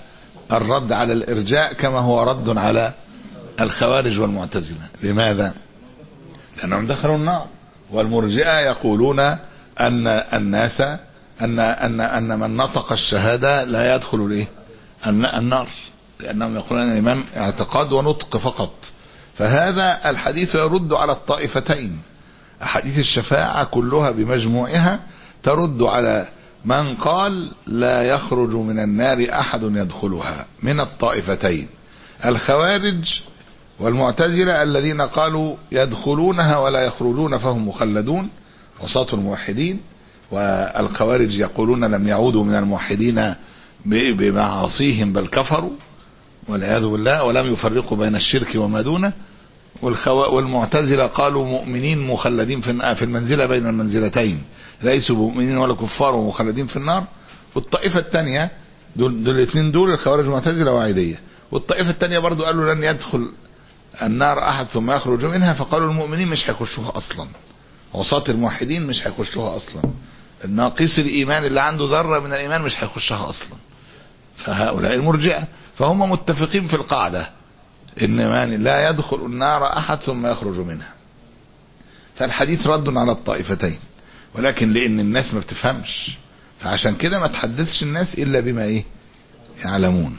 الرد على الإرجاء كما هو رد على الخوارج والمعتزلة. لماذا؟ لأنهم دخلوا النار، والمرجئة يقولون أن الناس أن أن أن من نطق الشهادة لا يدخل الايه النار، لأنهم يقولون أن الإيمان اعتقاد ونطق فقط. فهذا الحديث يرد على الطائفتين. أحاديث الشفاعة كلها بمجموعها ترد على من قال لا يخرج من النار أحد يدخلها من الطائفتين، الخوارج والمعتزلة الذين قالوا يدخلونها ولا يخرجون فهم مخلدون وسط الموحدين، والخوارج يقولون لم يعودوا من الموحدين بمعاصيهم بل كفروا والعياذ بالله ولم يفرقوا بين الشرك وما دونه، والمعتزلة قالوا مؤمنين مخلدين في المنزلة بين المنزلتين، ليسوا مؤمنين ولا كفار ومخلدين في النار. والطائفة الثانية دول, دول الاثنين دول الخوارج المعتزلة واعدية، والطائفة الثانية برضو قالوا لن يدخل النار أحد ثم يخرج منها، فقالوا المؤمنين مش هيخشوها أصلا، وسط الموحدين مش هيخشوها أصلا، الناقص الإيمان اللي عنده ذرة من الإيمان مش هيخشها أصلا. فهؤلاء المرجئة فهم متفقين في القاعدة إن من لا يدخل النار أحد ثم يخرج منها. فالحديث رد على الطائفتين، ولكن لأن الناس ما بتفهمش فعشان كده ما تحدثش الناس إلا بما إيه يعلمون.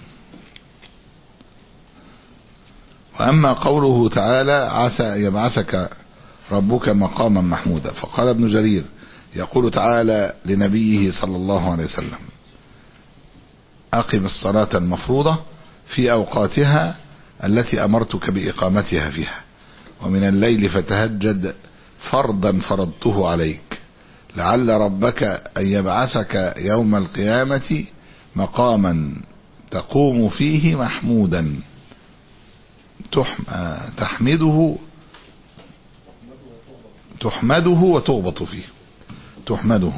وأما قوله تعالى عسى أن يبعثك ربك مقاما محمودا، فقال ابن جرير يقول تعالى لنبيه صلى الله عليه وسلم أقم الصلاة المفروضة في أوقاتها التي أمرتك بإقامتها فيها، ومن الليل فتهجد فرضا فرضته عليك لعل ربك أن يبعثك يوم القيامة مقاما تقوم فيه محمودا تحمده تحمده وتغبط فيه. تحمده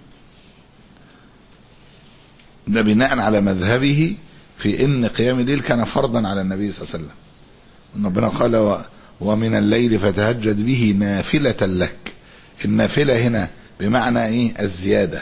ده بناء على مذهبه في ان قيام الليل كان فرضا على النبي صلى الله عليه وسلم. ربنا قال ومن الليل فتهجد به نافلة لك. النافلة هنا بمعنى ايه الزيادة،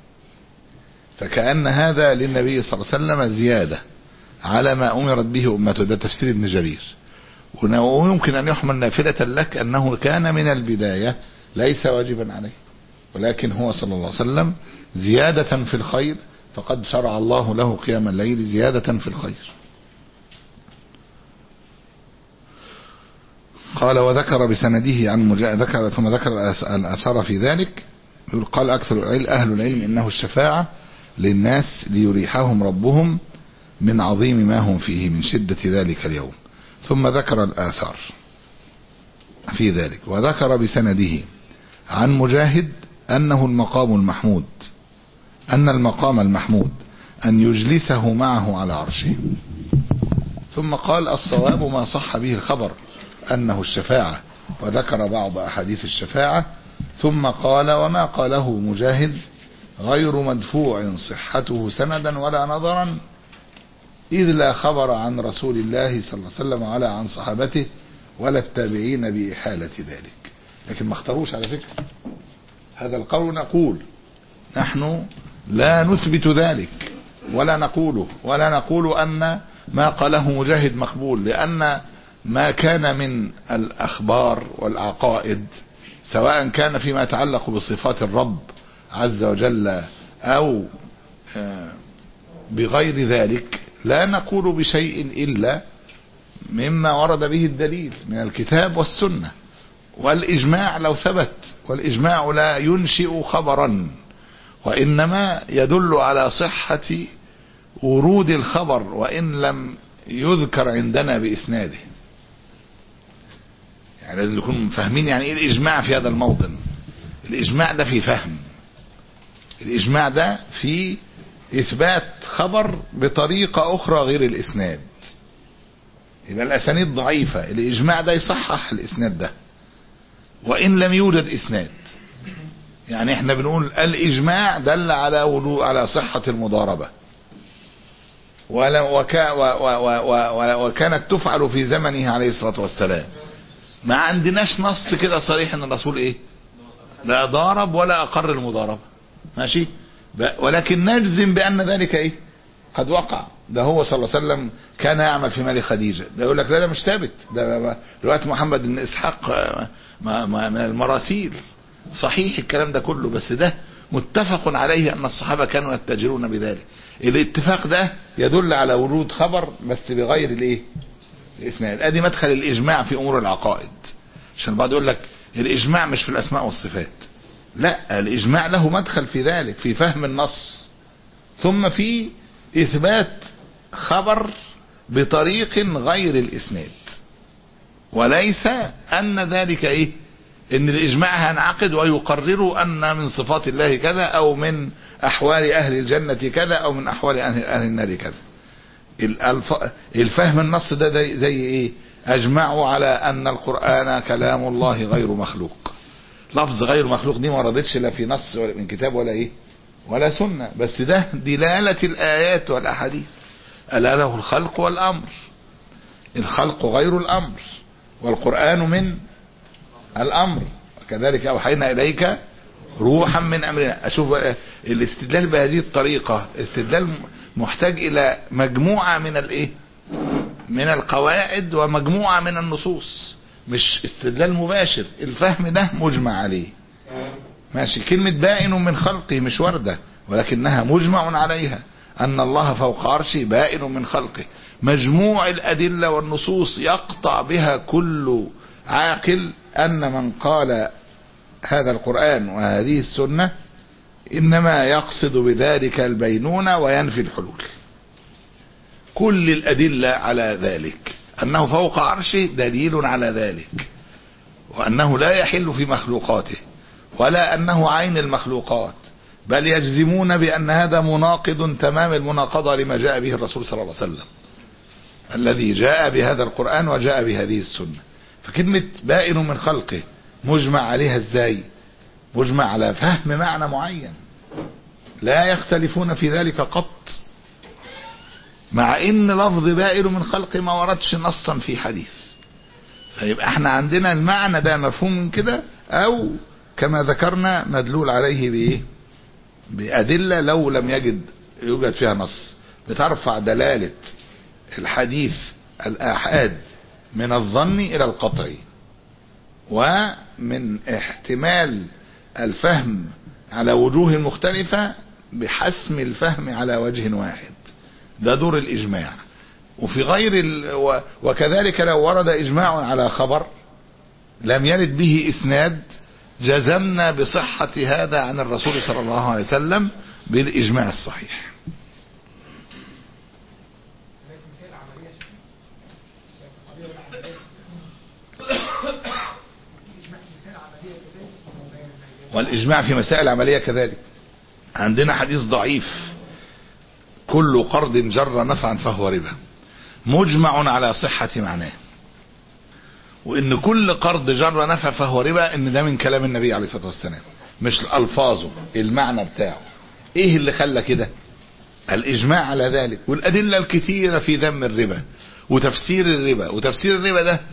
فكأن هذا للنبي صلى الله عليه وسلم زيادة على ما امرت به امته. ده تفسير ابن جرير. ويمكن ان يحمل نافلة لك انه كان من البداية ليس واجبا عليه، ولكن هو صلى الله عليه وسلم زيادة في الخير، فقد شرع الله له قيام الليل زيادة في الخير. قال وذكر بسنده عن مجاهد ذكر ثم ذكر الأثر في ذلك. قال أكثر أهل العلم إنه الشفاعة للناس ليريحهم ربهم من عظيم ما هم فيه من شدة ذلك اليوم. ثم ذكر الآثار في ذلك، وذكر بسنده عن مجاهد أنه المقام المحمود، أن المقام المحمود أن يجلسه معه على عرشه. ثم قال الصواب ما صح به الخبر أنه الشفاعة، وذكر بعض أحاديث الشفاعة. ثم قال وما قاله مجاهد غير مدفوع صحته سندا ولا نظرا، إذ لا خبر عن رسول الله صلى الله عليه وسلم ولا عن صحابته ولا التابعين بإحالة ذلك. لكن ما اختاروش على فكرة هذا القول. نقول نحن لا نثبت ذلك ولا نقوله ولا نقول أن ما قاله مجاهد مقبول، لأن ما كان من الأخبار والعقائد سواء كان فيما يتعلق بصفات الرب عز وجل أو بغير ذلك لا نقول بشيء إلا مما ورد به الدليل من الكتاب والسنة والإجماع لو ثبت. والإجماع لا ينشئ خبرا، وإنما يدل على صحة ورود الخبر وإن لم يذكر عندنا بإسناده. يعني لازم نكون فاهمين يعني إيه الإجماع في هذا الموطن. الإجماع ده في فهم، الإجماع ده في إثبات خبر بطريقة أخرى غير الإسناد. يبقى الأسانيد ضعيفة، الإجماع ده يصحح الإسناد ده وإن لم يوجد إسناد. يعني احنا بنقول الإجماع دل على ولو على صحة المضاربة، وكا وكانت تفعل في زمنه عليه الصلاة والسلام. ما عندناش نص كده صريح ان الرسول ايه لا ضارب ولا اقر المضاربة، ماشي، ولكن نجزم بان ذلك ايه قد وقع. ده هو صلى الله عليه وسلم كان يعمل في مال خديجة، ده يقول لك لا ده مش ثابت، ده رواية محمد بن إسحاق من المراسيل، صحيح الكلام ده كله، بس ده متفق عليه أن الصحابة كانوا يتجرون بذلك. الاتفاق ده يدل على ورود خبر بس بغير الايه الاسناد. ادي مدخل الاجماع في امور العقائد، عشان بعض يقول لك الاجماع مش في الاسماء والصفات، لا، الاجماع له مدخل في ذلك، في فهم النص، ثم في اثبات خبر بطريق غير الاسناد، وليس ان ذلك ايه ان الاجماع هينعقد ويقرر ان من صفات الله كذا او من احوال اهل الجنة كذا او من احوال اهل النار كذا. الفهم النص ده زي ايه؟ اجمعوا على ان القرآن كلام الله غير مخلوق. لفظ غير مخلوق دي ما وردتش لا في نص ولا من كتاب ولا ايه ولا سنة، بس ده دلالة الايات والاحاديث. الا له الخلق والامر، الخلق غير الامر، والقرآن من الامر، كذلك اوحينا اليك روحا من امرنا. اشوف الاستدلال بهذه الطريقة استدلال محتاج الى مجموعة من الايه من القواعد ومجموعة من النصوص، مش استدلال مباشر. الفهم ده مجمع عليه ماشي. كلمة بائن من خلقه مش وردة، ولكنها مجمع عليها ان الله فوق عرشه بائن من خلقه. مجموع الادلة والنصوص يقطع بها كل عاقل ان من قال هذا القرآن وهذه السنة انما يقصد بذلك البينونة وينفي الحلول. كل الادلة على ذلك، انه فوق عرشه دليل على ذلك، وانه لا يحل في مخلوقاته ولا انه عين المخلوقات، بل يجزمون بان هذا مناقض تمام المناقضة لما جاء به الرسول صلى الله عليه وسلم الذي جاء بهذا القرآن وجاء بهذه السنة. فكلمة بائن من خلقه مجمع عليها ازاي؟ مجمع على فهم معنى معين لا يختلفون في ذلك قط، مع ان لفظ بائن من خلقه ما وردش نصا في حديث. فيبقى احنا عندنا المعنى ده مفهوم من كده، او كما ذكرنا مدلول عليه بايه؟ بأدلة لو لم يجد يوجد فيها نص، بترفع دلالة الحديث الآحاد من الظن الى القطعي، ومن احتمال الفهم على وجوه مختلفة بحسم الفهم على وجه واحد. ده دور الإجماع. وفي غير ال... و... وكذلك لو ورد إجماع على خبر لم يرد به إسناد جزمنا بصحة هذا عن الرسول صلى الله عليه وسلم بالإجماع الصحيح. والإجماع في مسائل عملية كذلك. عندنا حديث ضعيف كل قرض جر نفعا فهو ربا، مجمع على صحة معناه، وإن كل قرض جر نفع فهو ربا إن ده من كلام النبي عليه الصلاة والسلام، مش ألفاظه، المعنى بتاعه. إيه اللي خلى كده؟ الإجماع على ذلك، والأدلة الكثيرة في ذم الربا وتفسير الربا. وتفسير الربا ده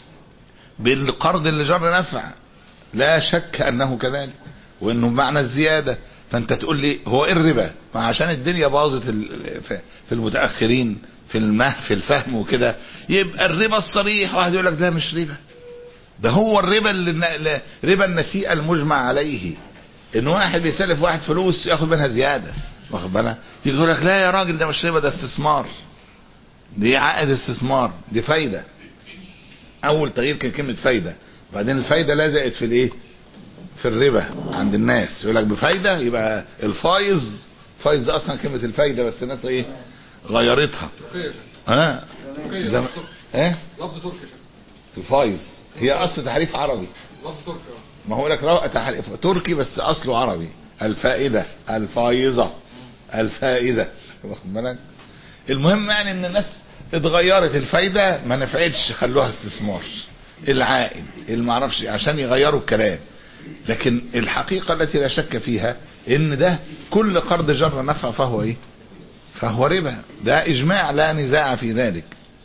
بالقرض اللي جر نفع لا شك انه كذلك، وانه معنى الزيادة. فانت تقول لي هو ايه الربا؟ ما عشان الدنيا باظت في المتأخرين في المه في الفهم وكده، يبقى الربا الصريح واحد يقول لك ده مش ربا، ده هو الربا اللي ربا النسيئة المجمع عليه، ان واحد بيسلف واحد فلوس ياخد منها زيادة، واخد بالك؟ يقول لك لا يا راجل ده مش ربا، ده استثمار، دي عائد استثمار، دي فايدة. اول تغيير كان كلمة فايدة، بعدين الفايدة لزقت في الايه؟ في الربا عند الناس، يقول لك بفايدة يبقى الفايز. فايز ده اصلا كلمة الفايدة بس الناس ايه غيرتها. ها اه ايه لفظ تركي الفايز، هي اصل تحريف عربي، لفظ تركي. ما هو لك تحريف تركي بس اصله عربي. الفائدة، الفايزة، الفائدة، واخد بالك؟ المهم يعني ان الناس اتغيرت، الفايدة ما نفعتش خلوها استثمار، العائد اللي ما اعرفش عشان يغيروا الكلام. لكن الحقيقة التي لا شك فيها ان ده كل قرض جر نفع فهو ايه؟ فهو ربا. ده اجماع لا نزاع في ذلك.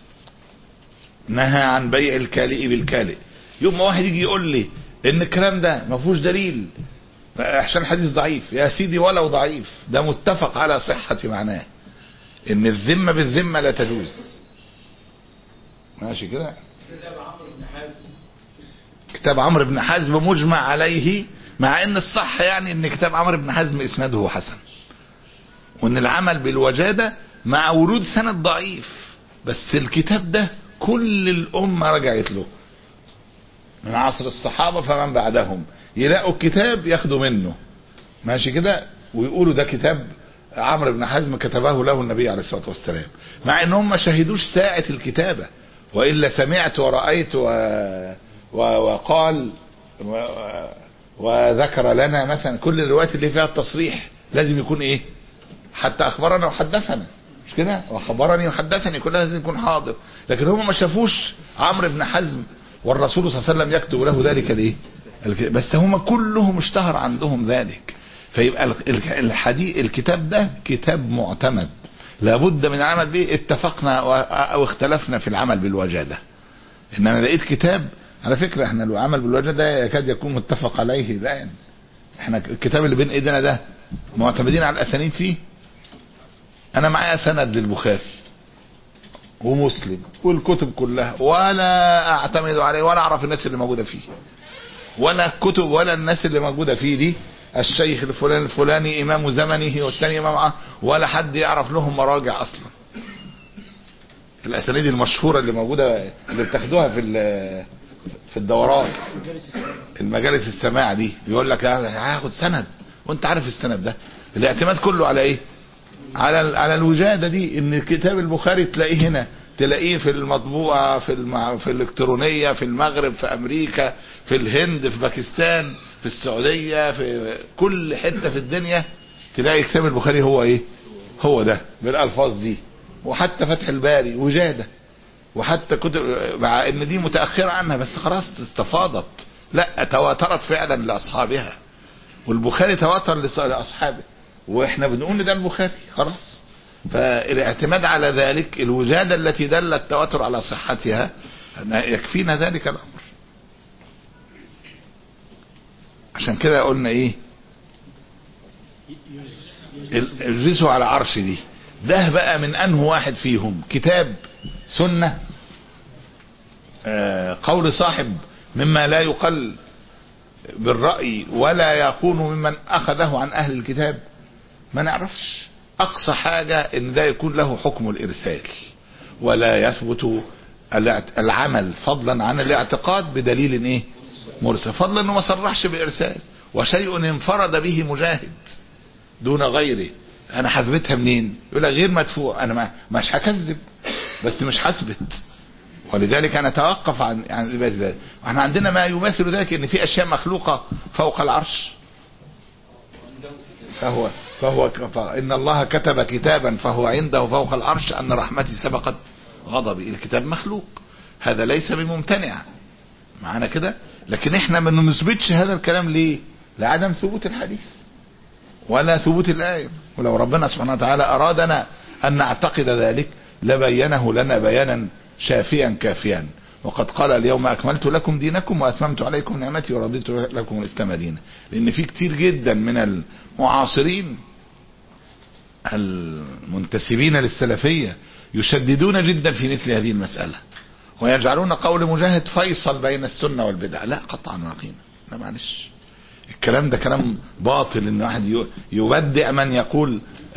نهى عن بيع الكالئ بالكالئ. يوم ما واحد يجي يقول لي ان الكلام ده ما فيهوش دليل عشان الحديث ضعيف، يا سيدي ولو ضعيف ده متفق على صحة معناه. ان الذمة بالذمة لا تجوز. ماشي كده. كتاب عمرو بن حزم مجمع عليه، مع ان الصح يعني ان كتاب عمرو بن حزم اسناده حسن، وان العمل بالوجادة مع ورود سند ضعيف، بس الكتاب ده كل الامة رجعت له من عصر الصحابة فمن بعدهم، يلاقوا الكتاب ياخدوا منه. ماشي كده. ويقولوا ده كتاب عمرو بن حزم كتبه له النبي عليه الصلاة والسلام، مع انهم ما شهدوش ساعة الكتابة، وإلا سمعت ورأيت و... و... وقال و... وذكر لنا مثلا. كل الروايات اللي فيها التصريح لازم يكون ايه؟ حتى اخبرنا وحدثنا، مش كده؟ وخبرني وحدثني، كلها لازم يكون حاضر. لكن هم ما شافوش عمرو بن حزم والرسول صلى الله عليه وسلم يكتب له ذلك ليه؟ بس هم كلهم اشتهر عندهم ذلك. فيبقى الحديث الكتاب ده كتاب معتمد لابد من العمل به. اتفقنا او اختلفنا في العمل بالوجادة. ان انا لقيت كتاب، على فكرة احنا العمل بالوجادة يكاد يكون متفق عليه الان. احنا الكتاب اللي بين ايدينا ده معتمدين على الاسانيد فيه. انا معايا سند للبخاري ومسلم والكتب كلها، ولا اعتمد عليه ولا اعرف الناس اللي موجودة فيه، ولا الكتب ولا الناس اللي موجودة فيه دي الشيخ الفلاني الفلاني امام زمنه والثاني امام، ولا حد يعرف لهم مراجع اصلا. الاسانيد المشهورة اللي موجودة اللي بتاخدوها في في الدورات المجالس السماع دي، يقول لك هاخد سند وانت عارف السند ده. الاعتماد كله على ايه؟ على على الوجادة دي. ان كتاب البخاري تلاقيه هنا، تلاقيه في المطبوعة، في المع... في الالكترونية، في المغرب، في امريكا، في الهند، في باكستان، في السعودية، في كل حتة في الدنيا تلاقي كتاب البخاري هو ايه؟ هو ده بالالفاظ دي. وحتى فتح الباري وجادة، وحتى كتب مع ان دي متأخرة عنها بس خلاص استفاضت، لا تواترت فعلا لاصحابها. والبخاري تواتر لاصحابه، واحنا بنقول ده البخاري خلاص. فالاعتماد على ذلك الوجادة التي دل التواتر على صحتها يكفينا ذلك الامر. عشان كده قلنا ايه؟ اجلسوا على عرش دي. ده بقى من انه واحد فيهم كتاب سنة آه قول صاحب مما لا يقل بالرأي ولا يكون ممن اخذه عن اهل الكتاب، ما نعرفش. اقصى حاجة ان ده يكون له حكم الارسال، ولا يثبت العمل فضلا عن الاعتقاد بدليل ايه؟ مرسل، فضلا انه ما صرحش بارسال، وشيء انفرد به مجاهد دون غيره. انا حثبتها منين؟ يقول لك غير مدفوع. انا ما مش هكذب بس مش حثبت، ولذلك انا اتوقف عن عن ذلك. واحنا عندنا ما يماثل ذلك، ان في اشياء مخلوقة فوق العرش. فهو فهو ان الله كتب كتابا فهو عنده فوق العرش ان رحمتي سبقت غضبي. الكتاب مخلوق، هذا ليس بممتنع معانا كده. لكن احنا ما نثبتش هذا الكلام ليه؟ لعدم ثبوت الحديث ولا ثبوت الآية. ولو ربنا سبحانه وتعالى أرادنا أن نعتقد ذلك لبينه لنا بيانا شافيا كافيا. وقد قال اليوم أكملت لكم دينكم وأتممت عليكم نعمتي ورضيت لكم الإسلام دينا. لأن في كتير جدا من المعاصرين المنتسبين للسلفية يشددون جدا في مثل هذه المسألة، ويجعلون قول مجاهد فيصل بين السنة والبدع. لا قطعا ويقينا، لا معلش، الكلام ده كلام باطل. ان واحد يبدع من يقول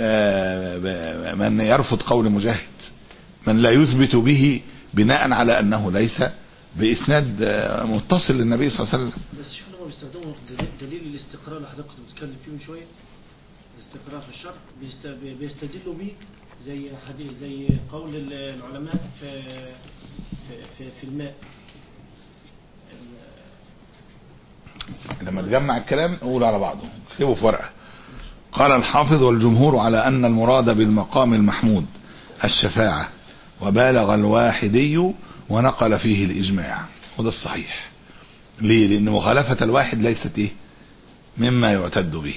من يرفض قول مجاهد، من لا يثبت به بناء على انه ليس باسناد متصل للنبي صلى الله عليه وسلم. بس شوفوا لما بيستخدموا دليل الاستقراء اللي حضرتك كنت بتتكلم فيه من شويه، الاستقراء في الشرع بيستدلوا بيه زي حديث زي قول العلماء في في في الماء. لما تجمع الكلام قول على بعضه، اكتبه في ورقه. قال الحافظ: والجمهور على ان المراد بالمقام المحمود الشفاعة، وبالغ الواحدي ونقل فيه الاجماع. وده الصحيح. ليه؟ لان مخالفة الواحد ليست ايه مما يعتد به.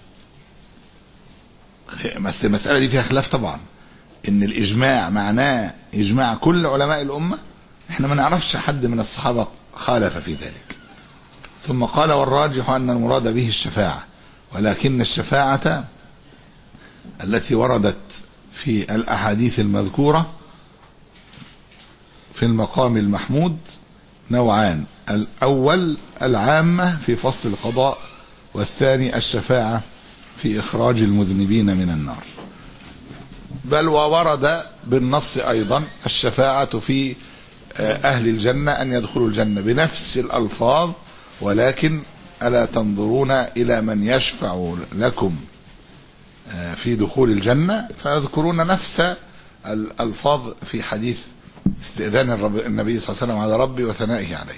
بس المسألة دي فيها خلاف طبعا. ان الاجماع معناه اجماع كل علماء الامة، احنا ما نعرفش حد من الصحابة خالف في ذلك. ثم قال: والراجح ان المراد به الشفاعة، ولكن الشفاعة التي وردت في الأحاديث المذكورة في المقام المحمود نوعان: الأول العامة في فصل القضاء، والثاني الشفاعة في إخراج المذنبين من النار. بل وورد بالنص أيضا الشفاعة في أهل الجنة أن يدخلوا الجنة بنفس الألفاظ، ولكن ألا تنظرون إلى من يشفع لكم في دخول الجنة، فيذكرون نفس الألفاظ في حديث استئذان النبي صلى الله عليه وسلم على ربي وثنائه عليه.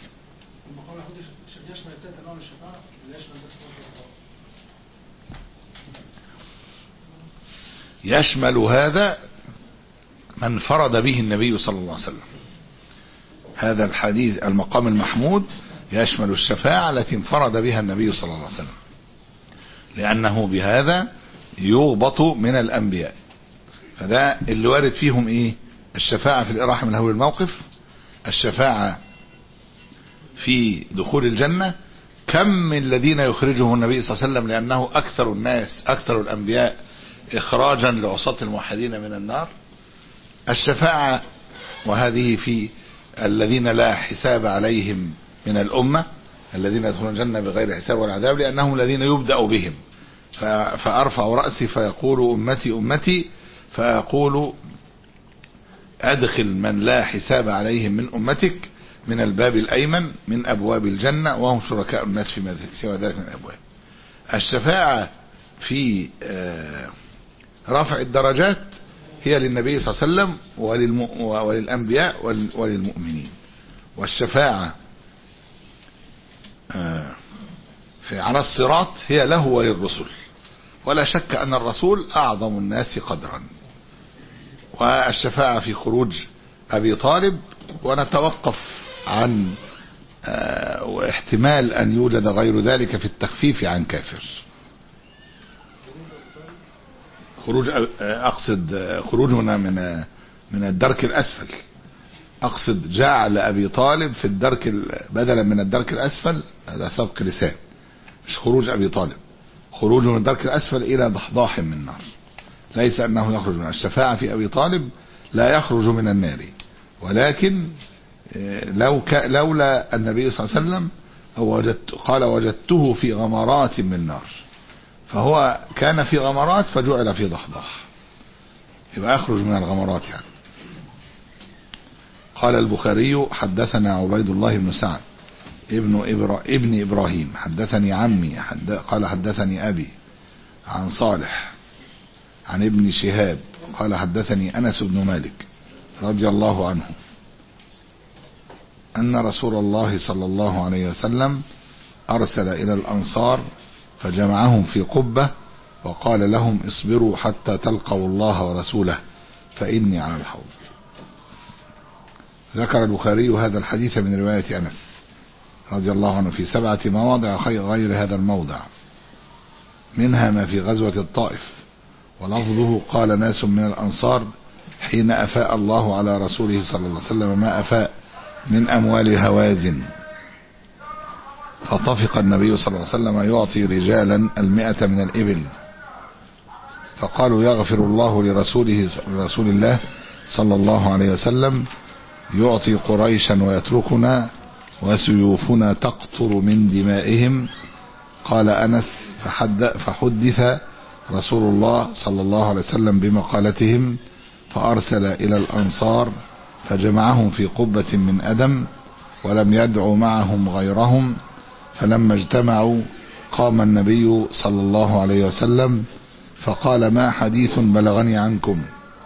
يشمل هذا من فرد به النبي صلى الله عليه وسلم. هذا الحديث المقام المحمود يشمل الشفاعة التي انفرد بها النبي صلى الله عليه وسلم، لأنه بهذا يغبط من الأنبياء. فده اللي وارد فيهم ايه؟ الشفاعة في الإراحة من هول الموقف، الشفاعة في دخول الجنة، كم من الذين يخرجهم النبي صلى الله عليه وسلم لأنه أكثر الناس أكثر الأنبياء إخراجا لعصاة الموحدين من النار. الشفاعة وهذه في الذين لا حساب عليهم من الأمة، الذين يدخلون الجنة بغير حساب ولا عذاب، لأنهم الذين يبدأ بهم. فأرفع رأسي فيقول أمتي أمتي، فأقول أدخل من لا حساب عليهم من أمتك من الباب الأيمن من أبواب الجنة، وهم شركاء الناس فيما سوى ذلك من الأبواب. الشفاعة في رفع الدرجات هي للنبي صلى الله عليه وسلم وللأنبياء وللمؤمنين. والشفاعة في على الصراط هي له وللرسل، ولا شك أن الرسول أعظم الناس قدرا. والشفاعة في خروج أبي طالب، ونتوقف عن واحتمال أن يوجد غير ذلك في التخفيف عن كافر. خروج أقصد خروجنا من من الدرك الأسفل، أقصد جعل أبي طالب في الدرك بدلا من الدرك الأسفل، هذا سبق لسان، مش خروج أبي طالب، خروجه من الدرك الأسفل إلى ضحضاح من النار، ليس أنه يخرج من الشفاعة في أبي طالب لا يخرج من النار، ولكن لو ك... لولا النبي صلى الله عليه وسلم أو وجدت قال وجدته في غمرات من نار، فهو كان في غمرات فجعل في ضحضاح، يبقى يخرج من الغمرات يعني. قال البخاري حدثنا عبيد الله بن سعد ابن, إبرا... ابن إبراهيم حدثني عمي حد... قال حدثني أبي عن صالح عن ابن شهاب قال حدثني أنس بن مالك رضي الله عنه أن رسول الله صلى الله عليه وسلم أرسل إلى الأنصار فجمعهم في قبة وقال لهم اصبروا حتى تلقوا الله ورسوله فإني على الحوض. ذكر البخاري هذا الحديث من رواية أنس رضي الله عنه في سبعة مواضع غير هذا الموضع، منها ما في غزوة الطائف، ولفظه قال ناس من الأنصار حين أفاء الله على رسوله صلى الله عليه وسلم ما أفاء من أموال هوازن، فطفق النبي صلى الله عليه وسلم يعطي رجالا المئة من الإبل، فقالوا يغفر الله لرسوله رسول الله صلى الله عليه وسلم يعطي قريشا ويتركنا وسيوفنا تقطر من دمائهم. قال أنس فحدث رسول الله صلى الله عليه وسلم بمقالتهم فأرسل إلى الأنصار فجمعهم في قبة من أدم ولم يدعوا معهم غيرهم، فلما اجتمعوا قام النبي صلى الله عليه وسلم فقال ما حديث بلغني عنكم؟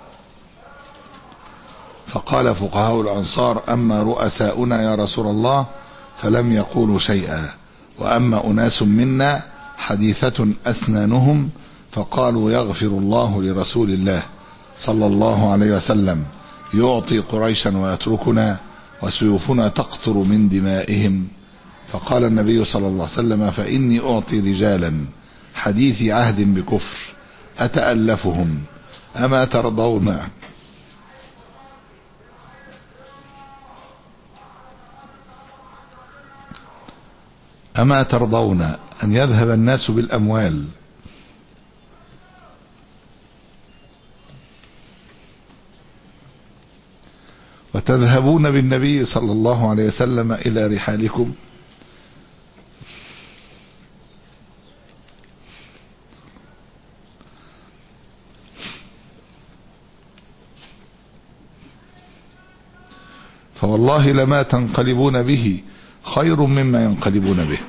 فقال فقهاء الأنصار أما رؤساؤنا يا رسول الله فلم يقولوا شيئا، وأما أناس منا حديثة أسنانهم فقالوا يغفر الله لرسول الله صلى الله عليه وسلم يعطي قريشا ويتركنا وسيوفنا تقطر من دمائهم. فقال النبي صلى الله عليه وسلم فإني أعطي رجالا حديث عهد بكفر أتألفهم أما ترضون أما ترضون أن يذهب الناس بالأموال وتذهبون بالنبي صلى الله عليه وسلم إلى رحالكم. فوالله لما تنقلبون به خير مما ينقلبون به.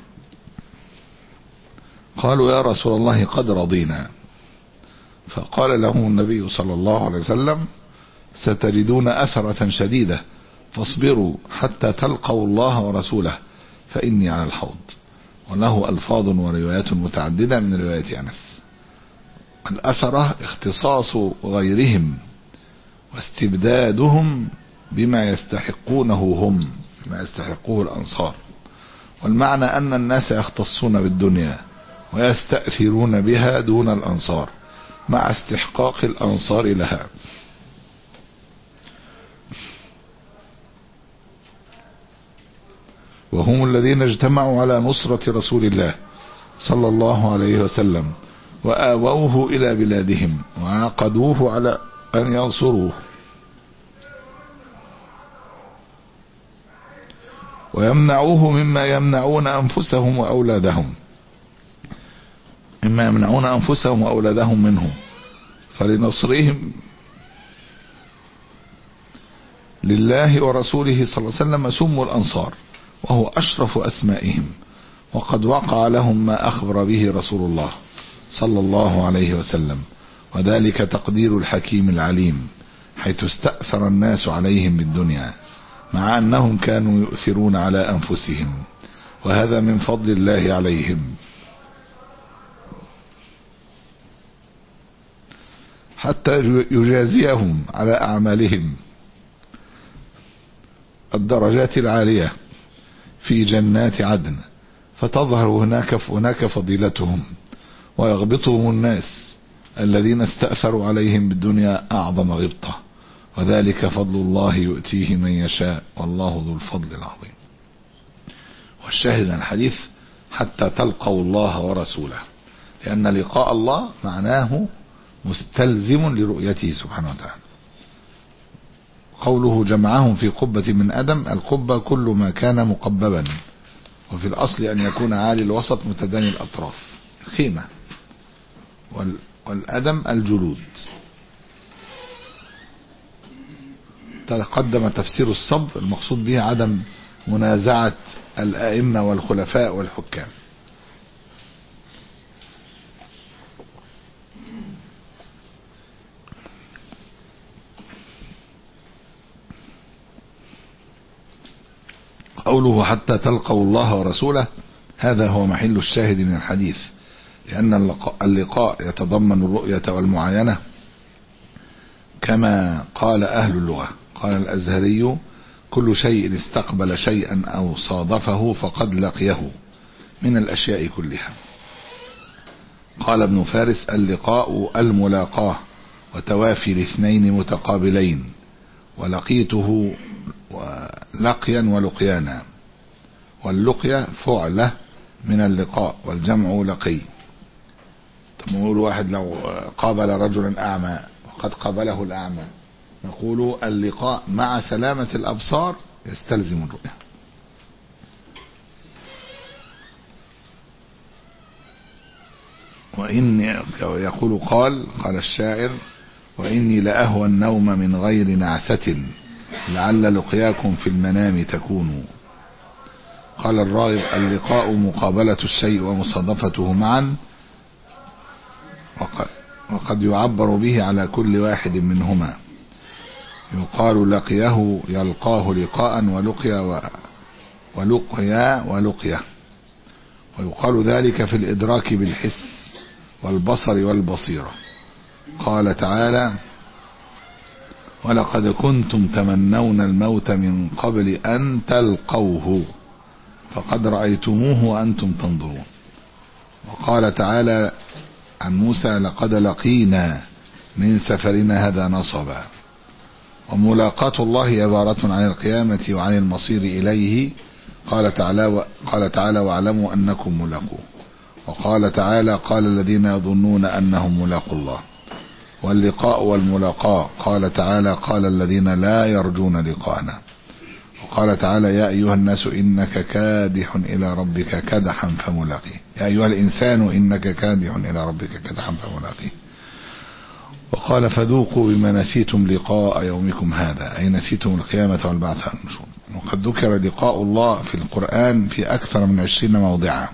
قالوا يا رسول الله قد رضينا. فقال لهم النبي صلى الله عليه وسلم ستجدون أثرة شديدة فاصبروا حتى تلقوا الله ورسوله فإني على الحوض. وله ألفاظ وروايات متعددة من رواية أنس. الأثرة اختصاص غيرهم واستبدادهم بما يستحقونه هم، بما يستحقه الأنصار. والمعنى أن الناس يختصون بالدنيا ويستأثرون بها دون الأنصار مع استحقاق الأنصار لها. وهم الذين اجتمعوا على نصرة رسول الله صلى الله عليه وسلم وآووه إلى بلادهم وعاقدوه على أن ينصروه ويمنعوه مما يمنعون أنفسهم وأولادهم مما يمنعون أنفسهم وأولادهم منه. فلنصرهم لله ورسوله صلى الله عليه وسلم سموا الأنصار، وهو أشرف أسمائهم، وقد وقع لهم ما أخبر به رسول الله صلى الله عليه وسلم، وذلك تقدير الحكيم العليم، حيث استأثر الناس عليهم بالدنيا مع أنهم كانوا يؤثرون على أنفسهم، وهذا من فضل الله عليهم، حتى يجازيهم على أعمالهم الدرجات العالية في جنات عدن، فتظهر هناك هناك فضيلتهم، ويغبطهم الناس الذين استأثروا عليهم بالدنيا أعظم غبطة، وذلك فضل الله يؤتيه من يشاء والله ذو الفضل العظيم. والشاهد عن الحديث حتى تلقوا الله ورسوله، لأن لقاء الله معناه مستلزم لرؤيته سبحانه وتعالى. قوله جمعهم في قبة من أدم، القبة كل ما كان مقببا، وفي الأصل أن يكون عالي الوسط متداني الأطراف، خيمة، والأدم الجلود. تقدم تفسير الصب، المقصود به عدم منازعة الأئمة والخلفاء والحكام. قوله حتى تلقوا الله ورسوله، هذا هو محل الشاهد من الحديث، لأن اللقاء يتضمن الرؤية والمعاينة كما قال أهل اللغة. قال الأزهري كل شيء استقبل شيئا أو صادفه فقد لقيه من الأشياء كلها. قال ابن فارس اللقاء الملاقاه وتوافي الاثنين متقابلين، ولقيته لقيا ولقيانا، واللقيا فعلة من اللقاء والجمع لقي. نقول واحد لو قابل رجلا أعمى وقد قابله الأعمى، نقول اللقاء مع سلامة الأبصار يستلزم الرؤية. وإني يقول قال قال الشاعر وإني لأهوى النوم من غير نعسة لعل لقياكم في المنام تكونوا. قال الراغب اللقاء مقابلة الشيء ومصادفته معا، وقد, وقد يعبر به على كل واحد منهما، يقال لقيه يلقاه لقاء ولقيا ولقيا ولقيا، ويقال ذلك في الإدراك بالحس والبصر والبصيرة. قال تعالى ولقد كنتم تمنون الموت من قبل أن تلقوه فقد رأيتموه وأنتم تنظرون. وقال تعالى عن موسى لقد لقينا من سفرنا هذا نصبا. وملاقاة الله عبارة عن القيامة وعن المصير إليه. قال تعالى قال تعالى واعلموا أنكم ملاقوه. وقال تعالى قال الذين يظنون أنهم ملاقوا الله. واللقاء والملاقاة. قال تعالى قال الذين لا يرجون لقاءنا. وقال تعالى يا أيها الناس إنك كادح إلى ربك كدحا فملاقيه. يا أيها الإنسان إنك كادح إلى ربك كدحا فملاقيه. وقال فذوقوا بما نسيتم لقاء يومكم هذا، أي نسيتم القيامة والبعث والنشور. وقد ذكر لقاء الله في القرآن في أكثر من عشرين موضعا،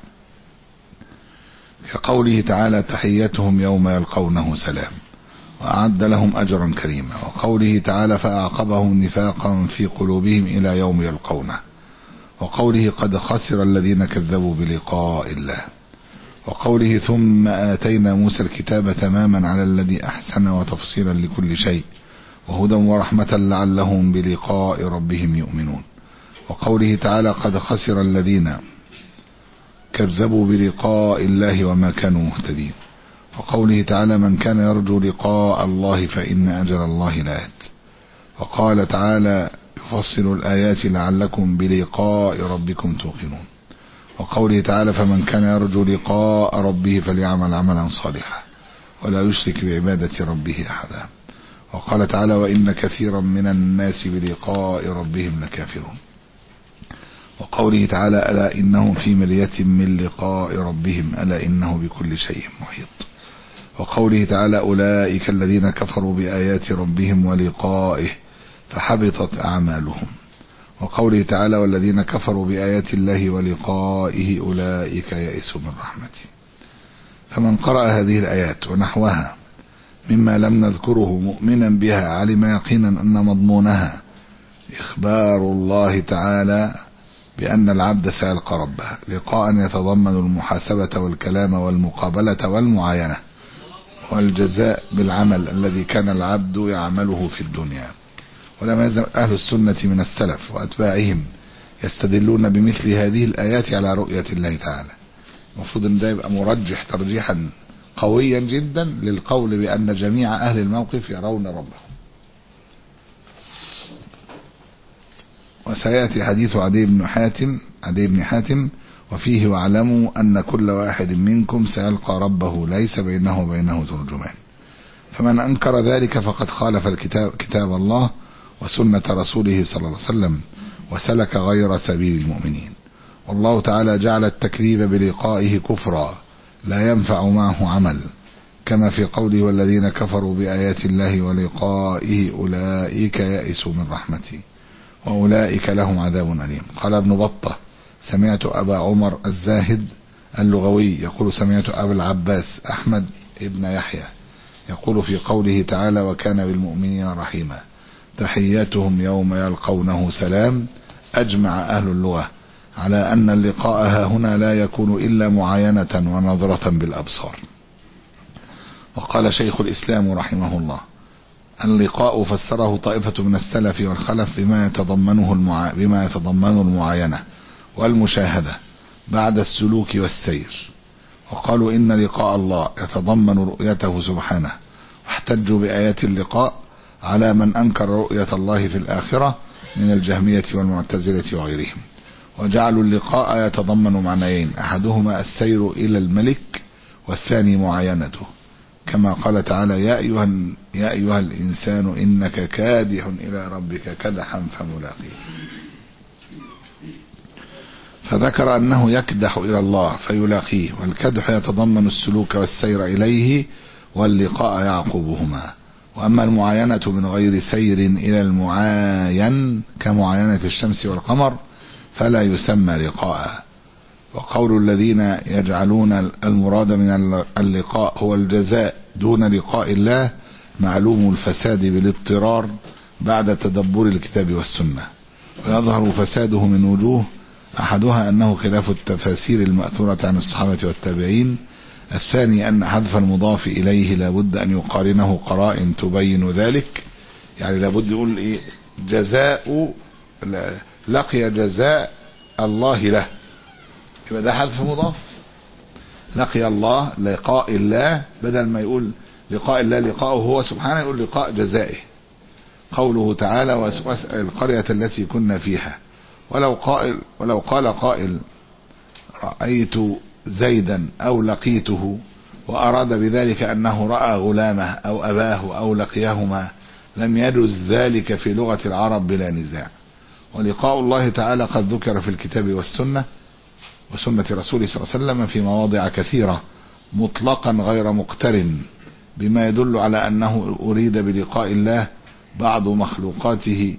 كقوله تعالى تحيتهم يوم يلقونه سلام وأعد لهم أجرا كريما. وقوله تعالى فأعقبهم نفاقا في قلوبهم إلى يوم يلقونه. وقوله قد خسر الذين كذبوا بلقاء الله. وقوله ثم آتينا موسى الكتاب تماما على الذي أحسن وتفصيلا لكل شيء وهدى ورحمة لعلهم بلقاء ربهم يؤمنون. وقوله تعالى قد خسر الذين كذبوا بلقاء الله وما كانوا مهتدين. وقوله تعالى من كان يرجو لقاء الله فإن أجل الله لآت. وقال تعالى يفصل الآيات لعلكم بلقاء ربكم توقنون. وقوله تعالى فمن كان يرجو لقاء ربه فليعمل عملا صالحا ولا يشرك بعبادة ربه أحدا. وقال تعالى وإن كثيرا من الناس بلقاء ربهم لكافرون. وقوله تعالى ألا إنهم في مرية من لقاء ربهم ألا إنه بكل شيء محيط. وقوله تعالى أولئك الذين كفروا بآيات ربهم ولقائه فحبطت أعمالهم. وقوله تعالى والذين كفروا بآيات الله ولقائه أولئك يئسوا من رحمته. فمن قرأ هذه الآيات ونحوها مما لم نذكره مؤمنا بها علم يقينا أن مضمونها إخبار الله تعالى بأن العبد سيلقى ربه لقاء يتضمن المحاسبة والكلام والمقابلة والمعاينة والجزاء بالعمل الذي كان العبد يعمله في الدنيا. ولم يزل أهل السنة من السلف وأتباعهم يستدلون بمثل هذه الآيات على رؤية الله تعالى. المفروض أن ده يبقى مرجح ترجيحا قويا جدا للقول بأن جميع أهل الموقف يرون ربهم. وسيأتي حديث عدي بن حاتم عدي بن حاتم وفيه واعلموا أن كل واحد منكم سيلقى ربه ليس بينه وبينه ترجمان. فمن أنكر ذلك فقد خالف الكتاب كتاب الله وسنة رسوله صلى الله عليه وسلم وسلك غير سبيل المؤمنين. والله تعالى جعل التكذيب بلقائه كفرا لا ينفع معه عمل، كما في قوله والذين كفروا بآيات الله ولقائه أولئك يئسوا من رحمته وأولئك لهم عذاب أليم. قال ابن بطة سمعت أبا عمر الزاهد اللغوي يقول سمعت أبا العباس أحمد ابن يحيى يقول في قوله تعالى وكان بالمؤمنين رحيما تحياتهم يوم يلقونه سلام. أجمع أهل اللغة على أن اللقاء هنا لا يكون إلا معاينة ونظرة بالأبصار. وقال شيخ الإسلام رحمه الله اللقاء فسره طائفة من السلف والخلف بما يتضمنه المعا... بما يتضمن المعاينة والمشاهدة بعد السلوك والسير، وقالوا إن لقاء الله يتضمن رؤيته سبحانه، واحتجوا بآيات اللقاء على من أنكر رؤية الله في الآخرة من الجهمية والمعتزلة وغيرهم، وجعلوا اللقاء يتضمن معنيين أحدهما السير إلى الملك والثاني معاينته، كما قال تعالى يا أيها, يا أيها الإنسان إنك كادح إلى ربك كدحا فملاقيه. فذكر أنه يكدح إلى الله فيلاقيه، والكدح يتضمن السلوك والسير إليه واللقاء يعقبهما. وأما المعاينة من غير سير إلى المعاين كمعاينة الشمس والقمر فلا يسمى لقاء. وقول الذين يجعلون المراد من اللقاء هو الجزاء دون لقاء الله معلوم الفساد بالاضطرار بعد تدبر الكتاب والسنة، ويظهر فساده من وجوه أحدها أنه خلاف التفاسير المأثورة عن الصحابة والتابعين، الثاني أن حذف المضاف إليه لابد أن يقارنه قرائن تبين ذلك، يعني لابد يقول إيه جزاء لقي جزاء الله له، يبقى ده حذف مضاف. لقي الله لقاء الله بدل ما يقول لقاء الله لقاءه هو سبحانه يقول لقاء جزائه. قوله تعالى واسأل القرية التي كنا فيها، ولو قائل ولو قال قائل رأيت زيدا أو لقيته وأراد بذلك أنه رأى غلامه أو أباه أو لقيهما لم يجز ذلك في لغة العرب بلا نزاع. ولقاء الله تعالى قد ذكر في الكتاب والسنة وسنة رسوله صلى الله عليه وسلم في مواضع كثيرة مطلقا غير مقترن، بما يدل على أنه أريد بلقاء الله بعض مخلوقاته،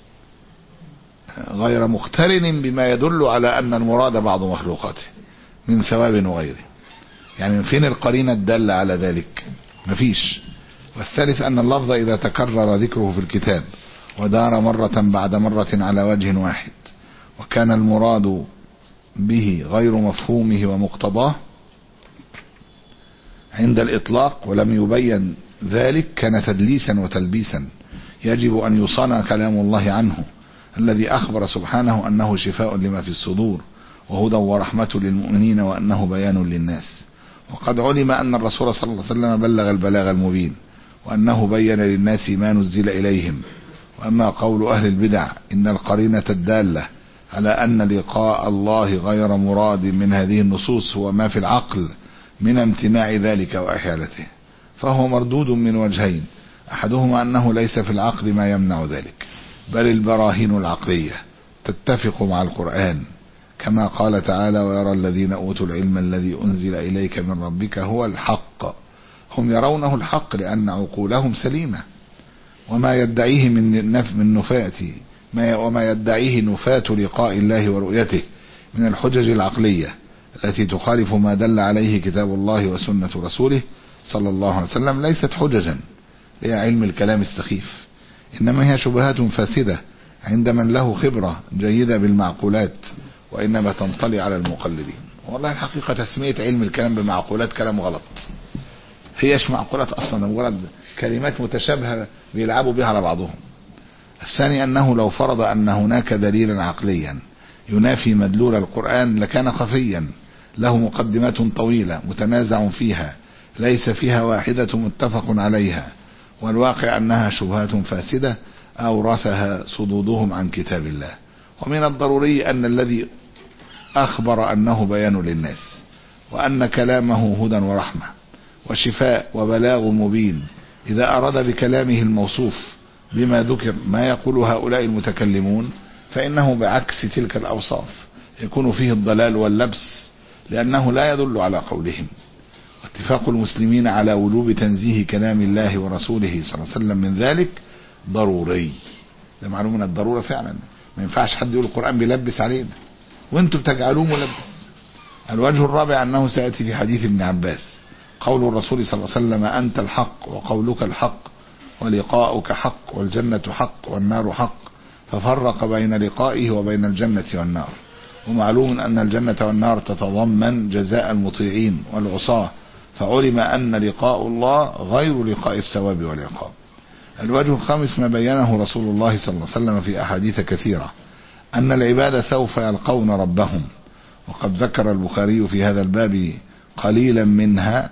غير مقترن بما يدل على أن المراد بعض مخلوقاته من ثواب وغيره. يعني فين القرينة الدالة على ذلك؟ مفيش. والثالث أن اللفظ إذا تكرر ذكره في الكتاب ودار مرة بعد مرة على وجه واحد وكان المراد به غير مفهومه ومقتضاه عند الإطلاق ولم يبين ذلك كان تدليسا وتلبيسا، يجب أن يصان كلام الله عنه الذي أخبر سبحانه أنه شفاء لما في الصدور وهدى ورحمة للمؤمنين وأنه بيان للناس. وقد علم أن الرسول صلى الله عليه وسلم بلغ البلاغ المبين وأنه بين للناس ما نزل إليهم. وأما قول أهل البدع إن القرينة الدالة على أن لقاء الله غير مراد من هذه النصوص هو ما في العقل من امتناع ذلك وإحالته، فهو مردود من وجهين، أحدهما أنه ليس في العقل ما يمنع ذلك، بل البراهين العقلية تتفق مع القرآن، كما قال تعالى ويرى الذين أوتوا العلم الذي أنزل إليك من ربك هو الحق. هم يرونه الحق لأن عقولهم سليمة، وما يدعيه من نف من نفاة ما وما يدعيه نفاة لقاء الله ورؤيته من الحجج العقلية التي تخالف ما دل عليه كتاب الله وسنة رسوله صلى الله عليه وسلم ليست حججا، هي علم الكلام السخيف، إنما هي شبهات فاسدة عند من له خبرة جيدة بالمعقولات، وإنما تنطلي على المقلدين. والله الحقيقة تسمية علم الكلام بمعقولات كلام غلط، هيش معقولات أصلا، مجرد كلمات متشابهة بيلعبوا بها على بعضهم. الثاني أنه لو فرض أن هناك دليلا عقليا ينافي مدلول القرآن لكان خفيا له مقدمات طويلة متنازع فيها ليس فيها واحدة متفق عليها، والواقع أنها شبهات فاسدة أورثها صدودهم عن كتاب الله. ومن الضروري أن الذي أخبر أنه بيان للناس وأن كلامه هدى ورحمة وشفاء وبلاغ مبين إذا أراد بكلامه الموصوف بما ذكر ما يقول هؤلاء المتكلمون فإنه بعكس تلك الأوصاف يكون فيه الضلال واللبس، لأنه لا يدل على قولهم. واتفاق المسلمين على وجوب تنزيه كلام الله ورسوله صلى الله عليه وسلم من ذلك ضروري، ده معلوم من الضرورة فعلا، ما ينفعش حد يقول القرآن بيلبس علينا وانتم بتجعلوه ملبس. الوجه الرابع أنه سيأتي في حديث ابن عباس قول الرسول صلى الله عليه وسلم أنت الحق وقولك الحق ولقاؤك حق والجنة حق والنار حق، ففرق بين لقائه وبين الجنة والنار. ومعلوم أن الجنة والنار تتضمن جزاء المطيعين والعصاة، فعلم أن لقاء الله غير لقاء الثواب والعقاب. الوجه الخامس ما بينه رسول الله صلى الله عليه وسلم في أحاديث كثيرة أن العباد سوف يلقون ربهم، وقد ذكر البخاري في هذا الباب قليلا منها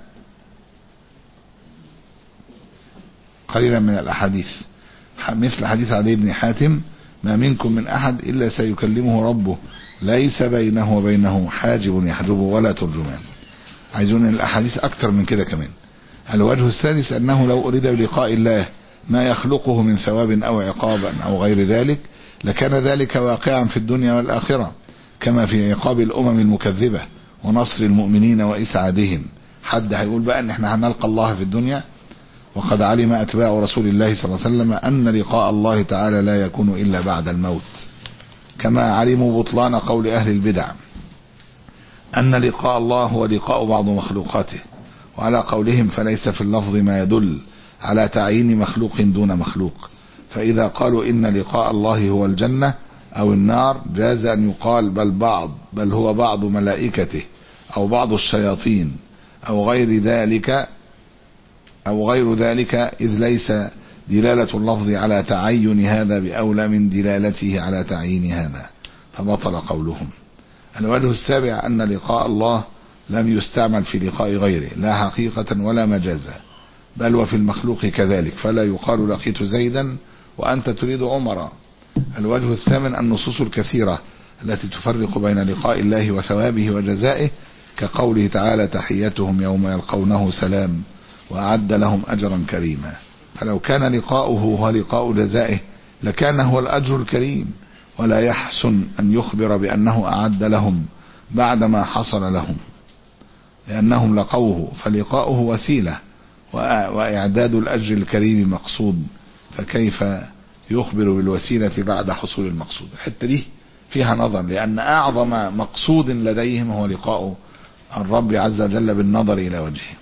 قليلا من الأحاديث، مثل حديث عدي بن حاتم ما منكم من أحد إلا سيكلمه ربه ليس بينه وبينه حاجب يحجبه ولا ترجمان. عايزون الأحاديث أكتر من كده كمان. الوجه السادس أنه لو أريد بلقاء الله ما يخلقه من ثواب أو عقابا أو غير ذلك لكان ذلك واقعا في الدنيا والآخرة، كما في عقاب الأمم المكذبة ونصر المؤمنين وإسعادهم. حد هيقول بقى أن احنا هنلقى الله في الدنيا؟ وقد علم أتباع رسول الله صلى الله عليه وسلم أن لقاء الله تعالى لا يكون إلا بعد الموت، كما علموا بطلان قول أهل البدع أن لقاء الله هو لقاء بعض مخلوقاته، وعلى قولهم فليس في اللفظ ما يدل على تعيين مخلوق دون مخلوق، فإذا قالوا إن لقاء الله هو الجنة أو النار جاز أن يقال بل بعض بل هو بعض ملائكته أو بعض الشياطين أو غير ذلك أو غير ذلك، إذ ليس دلالة اللفظ على تعين هذا بأولى من دلالته على تعيين هذا، فبطل قولهم. الوجه السابع أن لقاء الله لم يستعمل في لقاء غيره لا حقيقة ولا مجازا، بل وفي المخلوق كذلك، فلا يقال لقيت زيدا وأنت تريد عمرا. الوجه الثامن النصوص الكثيرة التي تفرق بين لقاء الله وثوابه وجزائه كقوله تعالى تحيتهم يوم يلقونه سلام وأعد لهم أجرا كريما. فلو كان لقاؤه هو لقاء جزائه لكان هو الأجر الكريم، ولا يحسن أن يخبر بأنه أعد لهم بعدما حصل لهم، لأنهم لقوه، فلقاؤه وسيلة وإعداد الأجر الكريم مقصود، فكيف يخبر بالوسيلة بعد حصول المقصود؟ الحتة دي فيها نظر، لأن أعظم مقصود لديهم هو لقاء الرب عز وجل بالنظر إلى وجهه.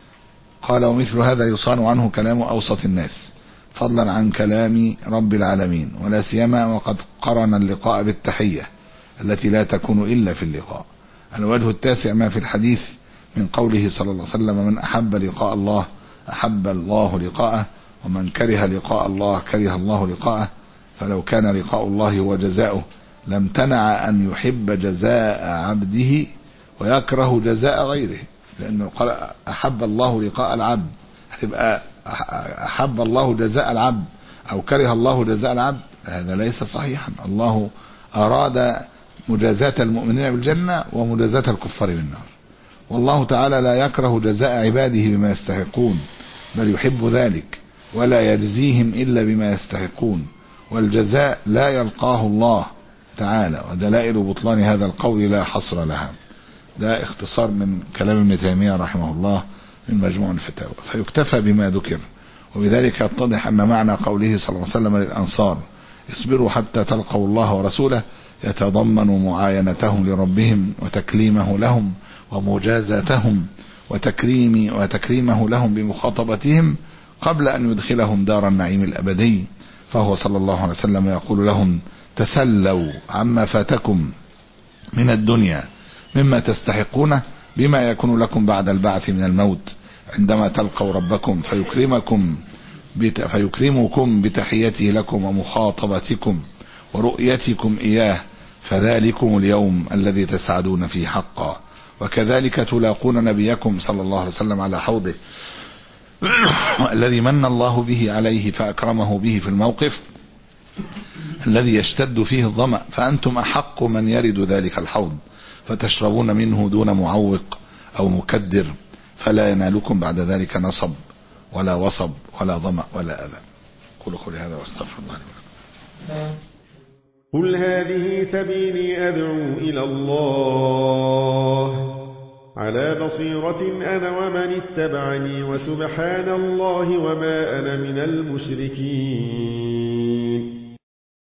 قال ومثل هذا يصان عنه كلام أوسط الناس فضلا عن كلام رب العالمين، ولا سيما وقد قرن اللقاء بالتحية التي لا تكون إلا في اللقاء. الوجه التاسع ما في الحديث من قوله صلى الله عليه وسلم من أحب لقاء الله أحب الله لقاءه، ومن كره لقاء الله كره الله لقاءه. فلو كان لقاء الله هو جزاؤه لم تنع أن يحب جزاء عبده ويكره جزاء غيره، لأنه قال أحب الله لقاء العبد، هتبقى أحب الله جزاء العبد أو كره الله جزاء العبد، هذا ليس صحيحا. الله أراد مجازاة المؤمنين بالجنة ومجازاة الكفار بالنار، والله تعالى لا يكره جزاء عباده بما يستحقون، بل يحب ذلك ولا يجزيهم إلا بما يستحقون، والجزاء لا يلقاه الله تعالى. ودلائل بطلان هذا القول لا حصر لها. ده اختصار من كلام ابن تيمية رحمه الله من مجموع الفتاوى. فيكتفى بما ذكر، وبذلك يتضح أن معنى قوله صلى الله عليه وسلم للأنصار اصبروا حتى تلقوا الله ورسوله يتضمن معاينتهم لربهم وتكليمه لهم ومجازاتهم وتكريم وتكريمه لهم بمخاطبتهم قبل أن يدخلهم دار النعيم الأبدي. فهو صلى الله عليه وسلم يقول لهم تسلوا عما فاتكم من الدنيا مما تستحقونه بما يكون لكم بعد البعث من الموت عندما تلقوا ربكم فيكرمكم فيكرمكم بتحيته لكم ومخاطبتكم ورؤيتكم إياه، فذلكم اليوم الذي تسعدون فيه حقا. وكذلك تلاقون نبيكم صلى الله عليه وسلم على حوضه الذي من الله به عليه فأكرمه به في الموقف الذي يشتد فيه الظمأ، فأنتم أحق من يرد ذلك الحوض فتشربون منه دون معوق أو مكدر، فلا ينالكم بعد ذلك نصب ولا وصب ولا ظمأ ولا أذى. قولوا قولي هذا واستغفر الله لي ولكم. قل هذه سبيلي أدعو إلى الله على بصيرة أنا ومن اتبعني، وسبحان الله وما أنا من المشركين.